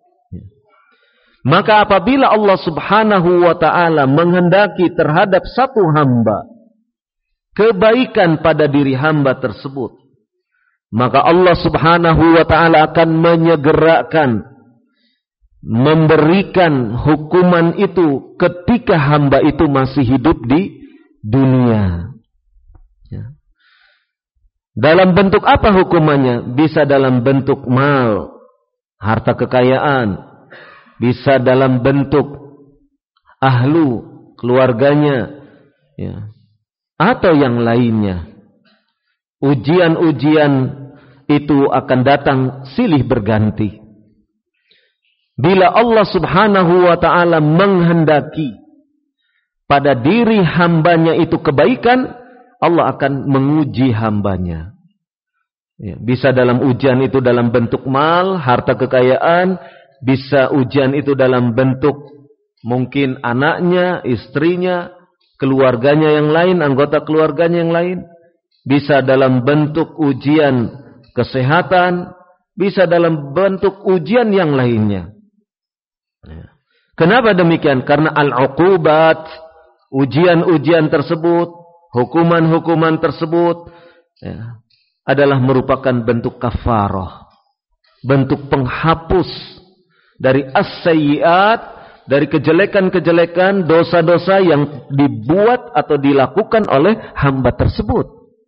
Maka apabila Allah Subhanahu wa ta'ala menghendaki terhadap satu hamba kebaikan pada diri hamba tersebut, maka Allah Subhanahu wa ta'ala akan menyegerakan, memberikan hukuman itu ketika hamba itu masih hidup di dunia. Dalam bentuk apa hukumannya? Bisa dalam bentuk mal, harta kekayaan. Bisa dalam bentuk ahlu, keluarganya, atau yang lainnya. Ujian-ujian itu akan datang silih berganti. Bila Allah Subhanahu wa ta'ala menghendaki pada diri hambanya itu kebaikan, Allah akan menguji hambanya. Ya, bisa dalam ujian itu dalam bentuk mal, harta kekayaan, bisa ujian itu dalam bentuk mungkin anaknya, istrinya, keluarganya yang lain, anggota keluarganya yang lain. Bisa dalam bentuk ujian kesehatan, bisa dalam bentuk ujian yang lainnya. Ya. Kenapa demikian? Karena al-uqubat, ujian-ujian tersebut, hukuman-hukuman tersebut ya, adalah merupakan bentuk kafarah, bentuk penghapus dari as-sayyiat, dari kejelekan-kejelekan, dosa-dosa yang dibuat atau dilakukan oleh hamba tersebut.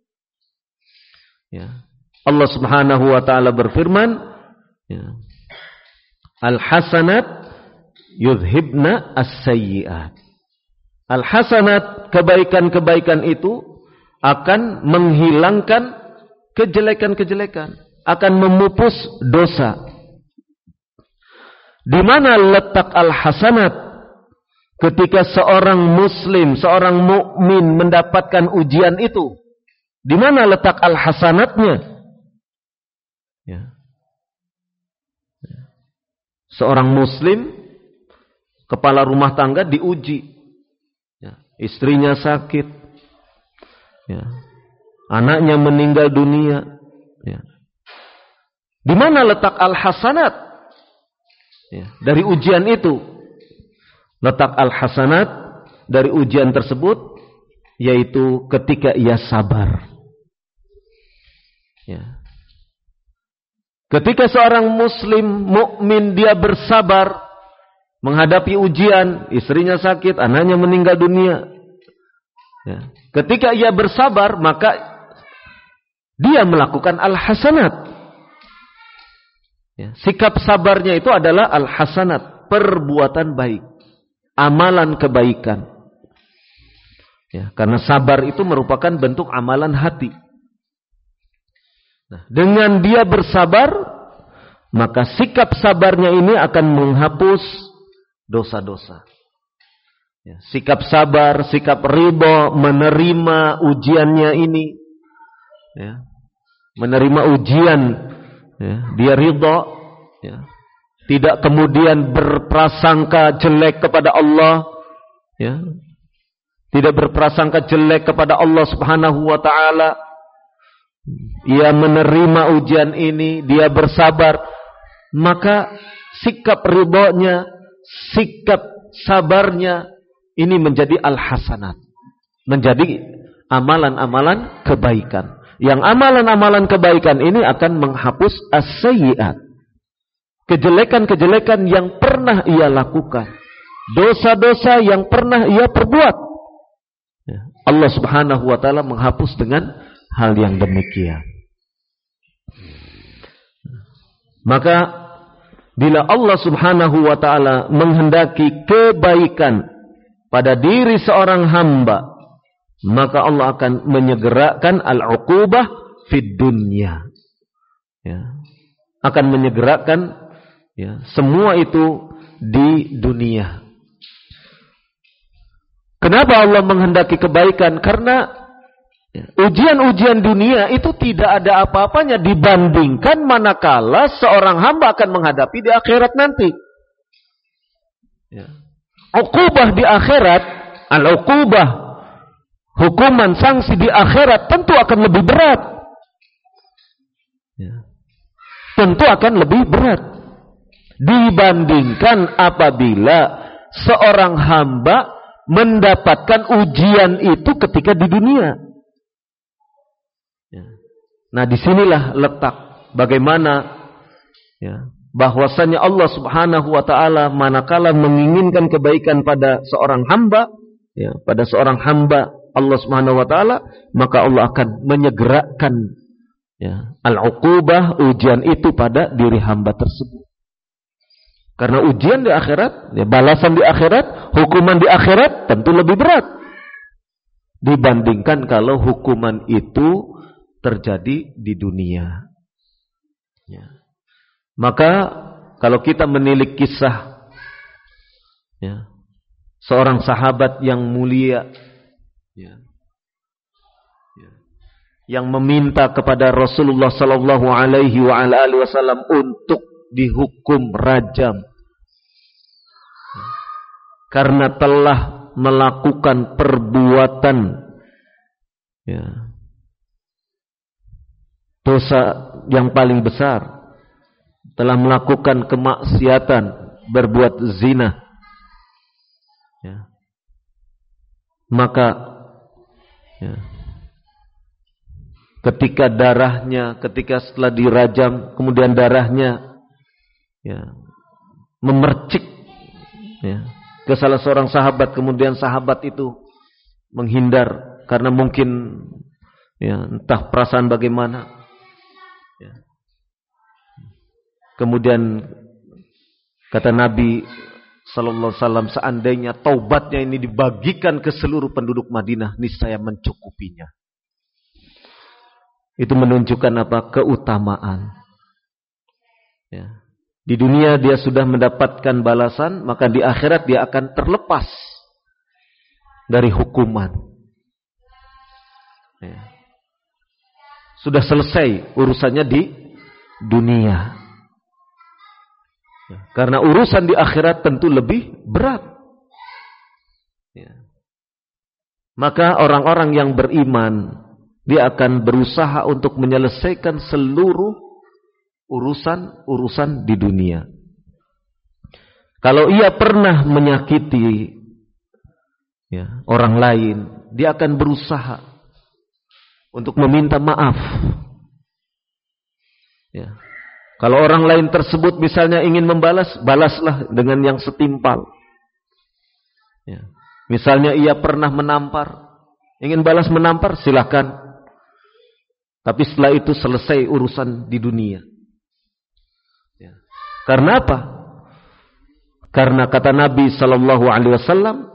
Ya. Allah Subhanahu wa taala berfirman, ya, al-hasanat yudhibna as-sayyiat. Al-hasanat, kebaikan-kebaikan itu akan menghilangkan kejelekan-kejelekan, akan memupus dosa. Di mana letak al-hasanat? Ketika seorang muslim, seorang mukmin mendapatkan ujian itu, di mana letak al-hasanatnya? Ya. Seorang muslim, kepala rumah tangga diuji. Ya. Istrinya sakit. Ya. Anaknya meninggal dunia. Ya. Di mana letak al-hasanat? Ya. Dari ujian itu. Letak al-hasanat dari ujian tersebut, yaitu ketika ia sabar. Ya. Ketika seorang muslim, mukmin, dia bersabar menghadapi ujian, istrinya sakit, anaknya meninggal dunia. Ya. Ketika ia bersabar, maka dia melakukan al-hasanat. Ya. Sikap sabarnya itu adalah al-hasanat, perbuatan baik, amalan kebaikan. Ya. Karena sabar itu merupakan bentuk amalan hati. Nah, dengan dia bersabar, maka sikap sabarnya ini akan menghapus dosa-dosa. Ya, sikap sabar, sikap ridho, menerima ujiannya ini, ya, menerima ujian, ya, dia ridho, ya, tidak kemudian berprasangka jelek kepada Allah, ya, tidak berprasangka jelek kepada Allah Subhanahu wa taala. Ia menerima ujian ini, dia bersabar, maka sikap ridhonya, sikap sabarnya ini menjadi al-hasanat, menjadi amalan-amalan kebaikan. Yang amalan-amalan kebaikan ini akan menghapus as-sayyiat, kejelekan-kejelekan yang pernah ia lakukan, dosa-dosa yang pernah ia perbuat. Allah Subhanahu wa taala menghapus dengan hal yang demikian. Maka bila Allah Subhanahu wa taala menghendaki kebaikan pada diri seorang hamba, maka Allah akan menyegerakan al-uqubah fid dunya. Ya. Akan menyegerakan, ya, semua itu di dunia. Kenapa Allah menghendaki kebaikan? Karena ujian-ujian dunia itu tidak ada apa-apanya dibandingkan manakala seorang hamba akan menghadapi di akhirat nanti. Ya. Uqubah di akhirat, al-uqubah, hukuman sanksi di akhirat tentu akan lebih berat. Ya. Tentu akan lebih berat dibandingkan apabila seorang hamba mendapatkan ujian itu ketika di dunia. Nah, disinilah letak bagaimana, ya, bahwasanya Allah Subhanahu wa taala manakala menginginkan kebaikan pada seorang hamba, ya, pada seorang hamba Allah Subhanahu wa taala, maka Allah akan menyegerakan, ya, al-uqubah, ujian itu pada diri hamba tersebut. Karena ujian di akhirat, ya, balasan di akhirat, hukuman di akhirat tentu lebih berat dibandingkan kalau hukuman itu terjadi di dunia. Ya. Maka kalau kita menilik kisah, ya, seorang sahabat yang mulia, ya, yang meminta kepada Rasulullah sallallahu alaihi wasallam untuk dihukum rajam karena telah melakukan perbuatan dosa yang paling besar, telah melakukan kemaksiatan, berbuat zina. Maka ketika setelah dirajam, kemudian darahnya memercik ke salah seorang sahabat, kemudian sahabat itu menghindar karena mungkin entah perasaan bagaimana. Kemudian kata Nabi sallallahu alaihi wasallam, seandainya taubatnya ini dibagikan ke seluruh penduduk Madinah, niscaya mencukupinya. Itu menunjukkan apa? Keutamaan. Di dunia dia sudah mendapatkan balasan, maka di akhirat dia akan terlepas dari hukuman. Sudah selesai urusannya di dunia. Karena urusan di akhirat tentu lebih berat. Maka orang-orang yang beriman, dia akan berusaha untuk menyelesaikan seluruh urusan di dunia. Kalau ia pernah menyakiti orang lain, dia akan berusaha untuk meminta maaf. Kalau orang lain tersebut misalnya ingin membalas, balaslah dengan yang setimpal. Misalnya ia pernah menampar, ingin balas menampar, silakan. Tapi setelah itu selesai urusan di dunia. Karena apa? Karena kata Nabi sallallahu alaihi wasallam,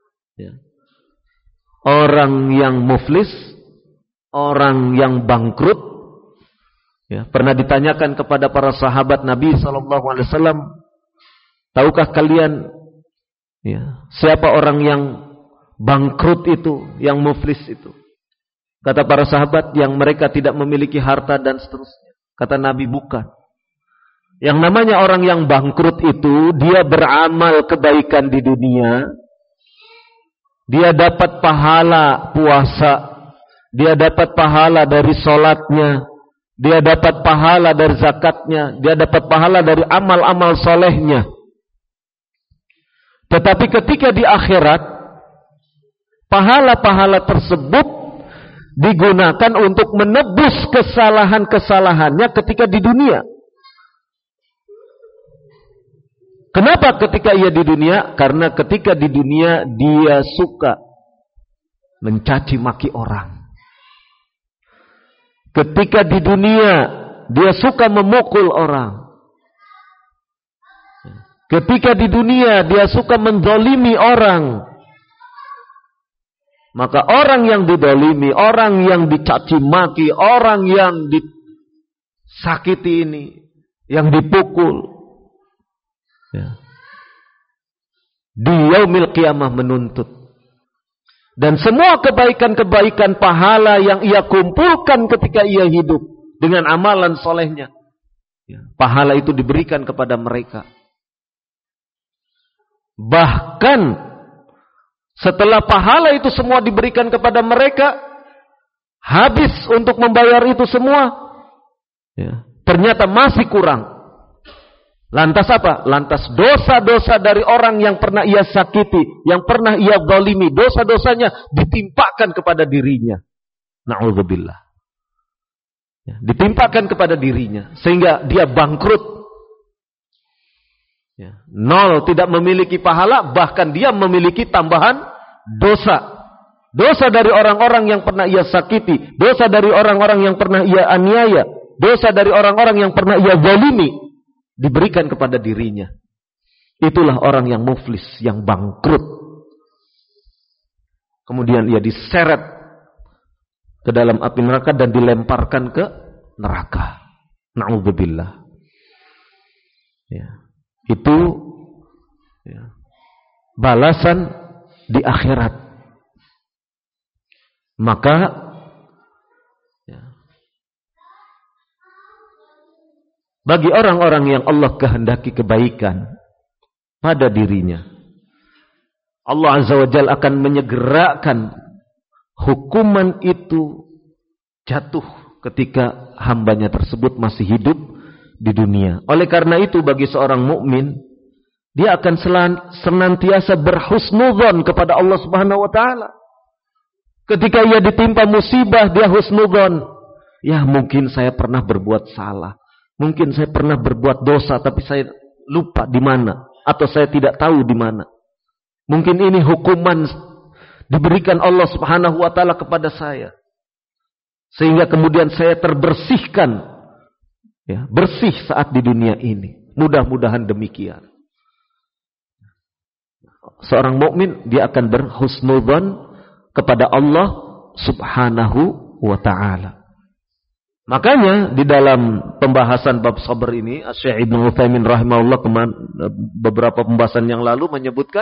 orang yang muflis, orang yang bangkrut, pernah ditanyakan kepada para sahabat Nabi sallallahu alaihi wasallam, tahukah kalian siapa orang yang bangkrut itu, yang muflis itu? Kata para sahabat, yang mereka tidak memiliki harta dan seterusnya. Kata Nabi, bukan. Yang namanya orang yang bangkrut itu, dia beramal kebaikan di dunia, dia dapat pahala puasa, dia dapat pahala dari sholatnya, dia dapat pahala dari zakatnya, dia dapat pahala dari amal-amal solehnya. Tetapi ketika di akhirat, pahala-pahala tersebut digunakan untuk menebus kesalahan-kesalahannya ketika di dunia. Kenapa ketika ia di dunia? Karena ketika di dunia dia suka mencaci maki orang. Ketika di dunia dia suka memukul orang. Ketika di dunia dia suka menzalimi orang. Maka orang yang didolimi, orang yang dicaci maki, orang yang disakiti ini, yang dipukul, di yaumil qiyamah menuntut. Dan semua kebaikan-kebaikan pahala yang ia kumpulkan ketika ia hidup dengan amalan solehnya, pahala itu diberikan kepada mereka. Bahkan setelah pahala itu semua diberikan kepada mereka, habis untuk membayar itu semua, ternyata masih kurang. Lantas apa? Lantas dosa-dosa dari orang yang pernah ia sakiti, yang pernah ia zalimi, dosa-dosanya ditimpakan kepada dirinya. Na'udzubillah. Ditimpakan kepada dirinya, sehingga dia bangkrut. Nol, tidak memiliki pahala, bahkan dia memiliki tambahan dosa. Dosa dari orang-orang yang pernah ia sakiti, dosa dari orang-orang yang pernah ia aniaya, dosa dari orang-orang yang pernah ia zalimi, diberikan kepada dirinya. Itulah orang yang muflis, yang bangkrut. Kemudian ia diseret ke dalam api neraka dan dilemparkan ke neraka. Na'udzubillah. Itu balasan di akhirat. Maka bagi orang-orang yang Allah kehendaki kebaikan pada dirinya, Allah Azza wa Jalla akan menyegerakan hukuman itu jatuh ketika hambanya tersebut masih hidup di dunia. Oleh karena itu bagi seorang mukmin, dia akan senantiasa berhusnudzon kepada Allah Subhanahu wa taala. Ketika ia ditimpa musibah, dia husnudzon. Ya, mungkin saya pernah berbuat salah. Mungkin saya pernah berbuat dosa tapi saya lupa di mana atau saya tidak tahu di mana. Mungkin ini hukuman diberikan Allah Subhanahu wa taala kepada saya. Sehingga kemudian saya terbersihkan, ya, bersih saat di dunia ini. Mudah-mudahan demikian. Seorang mukmin dia akan berhusnudzon kepada Allah Subhanahu wa taala. Makanya di dalam pembahasan bab sabar ini, Syekh Ibnu Utsaimin rahimahullah beberapa pembahasan yang lalu menyebutkan,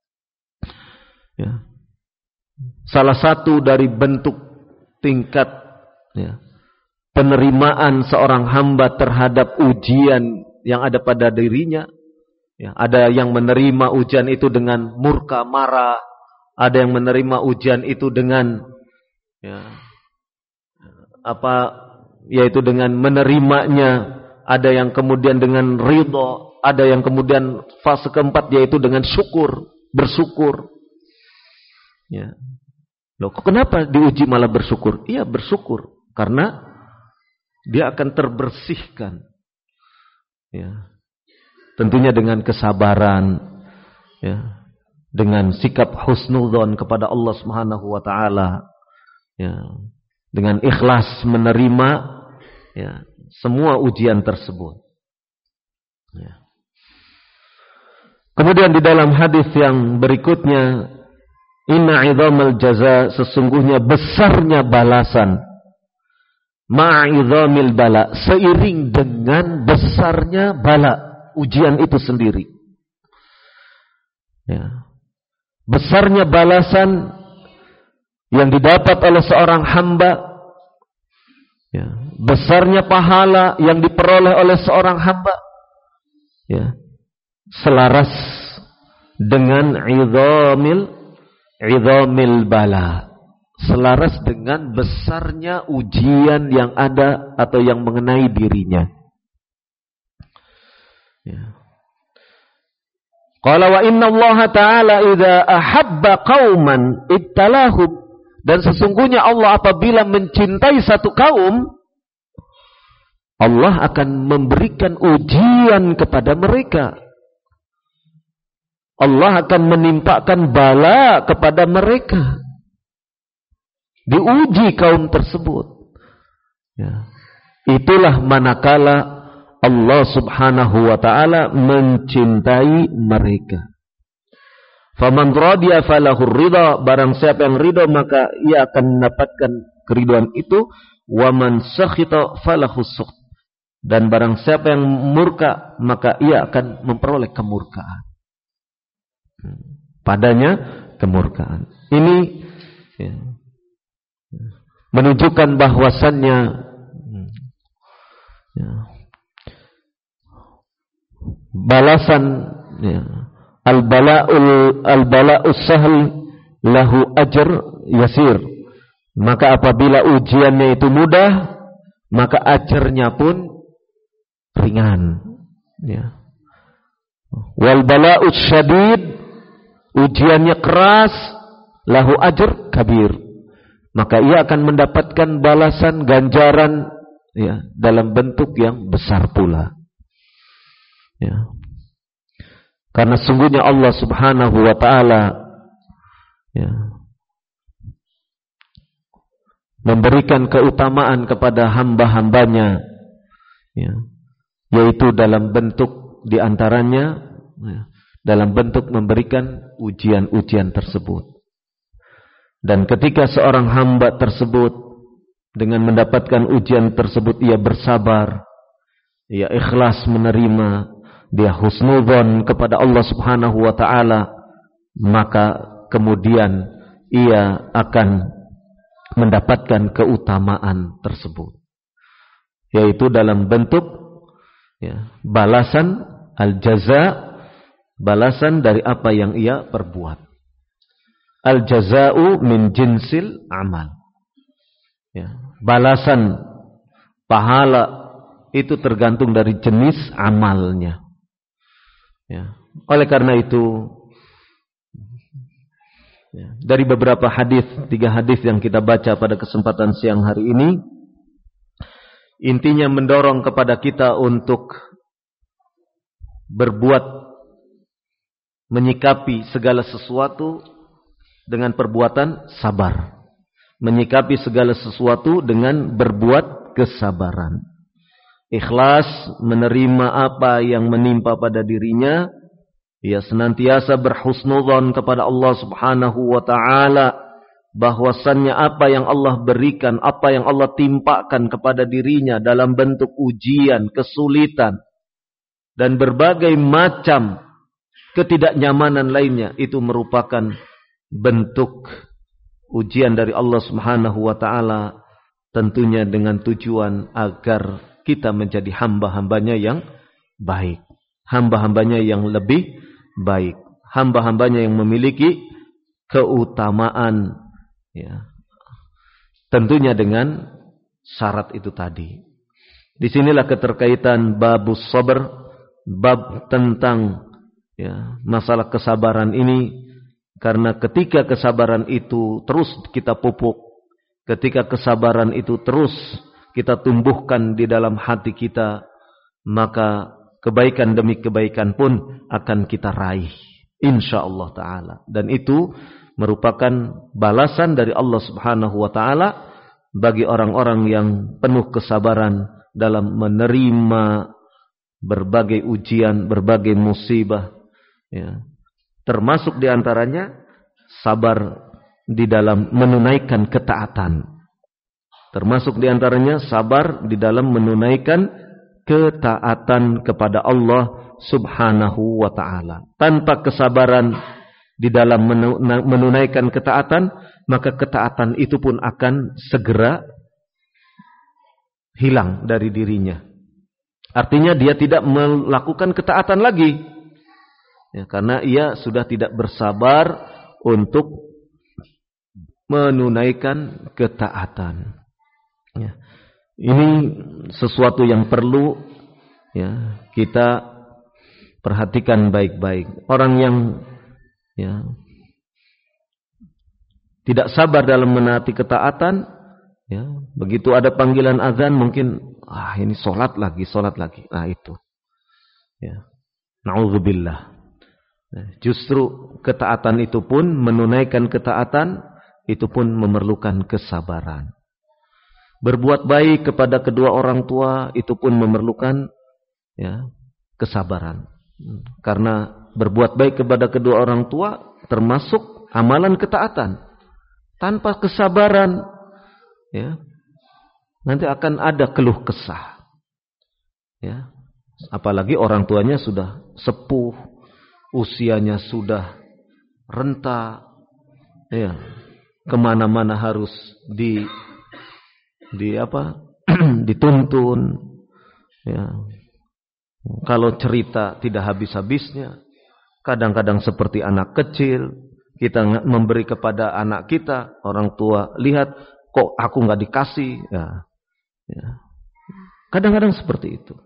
ya, salah satu dari bentuk tingkat, ya, penerimaan seorang hamba terhadap ujian yang ada pada dirinya, ya, ada yang menerima ujian itu dengan murka, marah, ada yang menerima ujian itu dengan, ya, yaitu dengan menerimanya, ada yang kemudian dengan ridho, ada yang kemudian fase keempat yaitu dengan syukur, bersyukur. Ya. Loh, kenapa diuji malah bersyukur? Iya, bersyukur karena dia akan terbersihkan. Ya. Tentunya dengan kesabaran, ya, dengan sikap husnudzon kepada Allah Subhanahu wa taala, ya, dengan ikhlas menerima, ya, semua ujian tersebut. Ya. Kemudian di dalam hadis yang berikutnya, inna 'idhamal jaza, sesungguhnya besarnya balasan, ma'idhamil bala, seiring dengan besarnya bala, ujian itu sendiri. Ya. Besarnya balasan yang didapat oleh seorang hamba, ya, besarnya pahala yang diperoleh oleh seorang hamba, ya, selaras dengan idhamil bala, selaras dengan besarnya ujian yang ada atau yang mengenai dirinya. Ya. Qala wa inna Allah ta'ala idza ahabba qauman ibtalahum, dan sesungguhnya Allah apabila mencintai satu kaum, Allah akan memberikan ujian kepada mereka. Allah akan menimpakan bala kepada mereka. Diuji kaum tersebut. Ya. Itulah manakala Allah Subhanahu wa ta'ala mencintai mereka. Faman radiya falahur ridha, barang siapa yang ridha maka ia akan mendapatkan keriduan itu. Waman sakhita falahus sukht, dan barang siapa yang murka maka ia akan memperoleh kemurkaan. Padanya kemurkaan. Ini, ya, menunjukkan bahwasannya, ya, balasan, ya, al-bala'us sahl lahu ajr yasir. Maka apabila ujiannya itu mudah, maka ajarnya pun ringan. Ya. Wal bala'us syadid, ujiannya keras, lahu ajr kabir. Maka ia akan mendapatkan balasan ganjaran, ya, dalam bentuk yang besar pula. Ya. Karena sungguhnya Allah Subhanahu wa ta'ala, ya, memberikan keutamaan kepada hamba-hambanya, ya, yaitu dalam bentuk diantaranya, ya, dalam bentuk memberikan ujian-ujian tersebut. Dan ketika seorang hamba tersebut dengan mendapatkan ujian tersebut ia bersabar, ia ikhlas menerima, dia husnudzon kepada Allah Subhanahu wa ta'ala, maka kemudian ia akan mendapatkan keutamaan tersebut, yaitu dalam bentuk, Ya, balasan al-jaza, balasan dari apa yang ia perbuat. Al-jaza'u min jinsil amal. Ya, balasan pahala itu tergantung dari jenis amalnya. Ya, oleh karena itu, ya, dari beberapa hadis, 3 hadis yang kita baca pada kesempatan siang hari ini, intinya mendorong kepada kita untuk berbuat, menyikapi segala sesuatu dengan perbuatan sabar. Menyikapi segala sesuatu dengan berbuat kesabaran. Ikhlas menerima apa yang menimpa pada dirinya. Ia senantiasa berhusnudzon kepada Allah Subhanahu wa ta'ala. Bahwasannya apa yang Allah berikan, apa yang Allah timpakan kepada dirinya dalam bentuk ujian, kesulitan, dan berbagai macam ketidaknyamanan lainnya, itu merupakan bentuk ujian dari Allah Subhanahu wa ta'ala, tentunya dengan tujuan agar kita menjadi hamba-hambanya yang baik, hamba-hambanya yang lebih baik, hamba-hambanya yang memiliki keutamaan. Ya, tentunya dengan syarat itu tadi. Disinilah keterkaitan babus sabar, bab tentang masalah kesabaran ini. Karena ketika kesabaran itu terus kita pupuk, ketika kesabaran itu terus kita tumbuhkan di dalam hati kita, maka kebaikan demi kebaikan pun akan kita raih, insyaallah ta'ala. Dan itu merupakan balasan dari Allah Subhanahu wa ta'ala bagi orang-orang yang penuh kesabaran dalam menerima berbagai ujian, berbagai musibah. Ya. Termasuk diantaranya sabar di dalam menunaikan ketaatan. Termasuk diantaranya sabar di dalam menunaikan ketaatan kepada Allah Subhanahu wa ta'ala. Tanpa kesabaran di dalam menunaikan ketaatan, maka ketaatan itu pun akan segera hilang dari dirinya. Artinya dia tidak melakukan ketaatan lagi, ya, karena ia sudah tidak bersabar untuk menunaikan ketaatan. Ya. Ini sesuatu yang perlu kita perhatikan baik-baik. Orang yang tidak sabar dalam menaati ketaatan, begitu ada panggilan azan mungkin ini sholat lagi. Nah itu, na'udzubillah. Justru ketaatan itu pun, menunaikan ketaatan itu pun memerlukan kesabaran. Berbuat baik kepada kedua orang tua itu pun memerlukan kesabaran. Karena berbuat baik kepada kedua orang tua termasuk amalan ketaatan. Tanpa kesabaran, nanti akan ada keluh kesah. Apalagi orang tuanya sudah sepuh, usianya sudah renta, kemana-mana harus dituntun. Kalau cerita tidak habis-habisnya. Kadang-kadang seperti anak kecil, kita memberi kepada anak kita, orang tua lihat, kok aku nggak dikasih. Kadang-kadang seperti itu.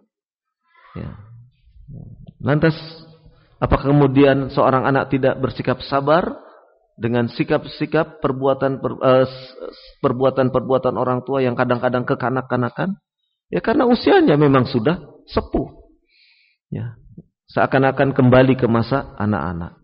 Lantas, apakah kemudian seorang anak tidak bersikap sabar dengan sikap-sikap perbuatan-perbuatan orang tua yang kadang-kadang kekanak-kanakan? Ya karena usianya memang sudah sepuh. Seakan-akan kembali ke masa anak-anak.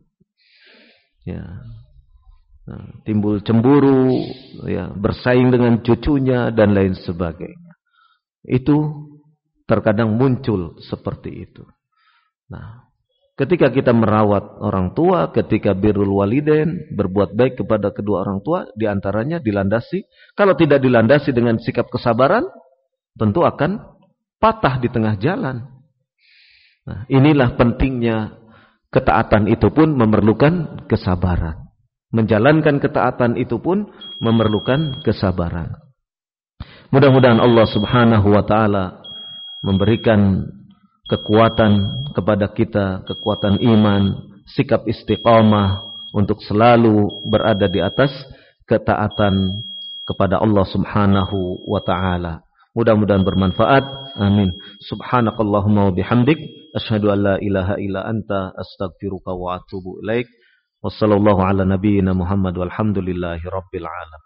Timbul cemburu, bersaing dengan cucunya dan lain sebagainya. Itu terkadang muncul seperti itu. Nah, ketika kita merawat orang tua, ketika birrul walidain, berbuat baik kepada kedua orang tua, diantaranya dilandasi. Kalau tidak dilandasi dengan sikap kesabaran, tentu akan patah di tengah jalan. Nah, inilah pentingnya ketaatan itu pun memerlukan kesabaran. Menjalankan ketaatan itu pun memerlukan kesabaran. Mudah-mudahan Allah Subhanahu wa ta'ala memberikan kekuatan kepada kita, kekuatan iman, sikap istiqamah untuk selalu berada di atas ketaatan kepada Allah Subhanahu wa taala. Mudah-mudahan bermanfaat. Amin. Subhanakallahumma wa bihamdik asyhadu an la ilaha illa anta astaghfiruka wa atubu ilaik. Wassallallahu ala nabiyyina Muhammad walhamdulillahi rabbil alamin.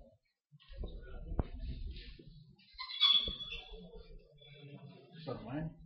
Sorry.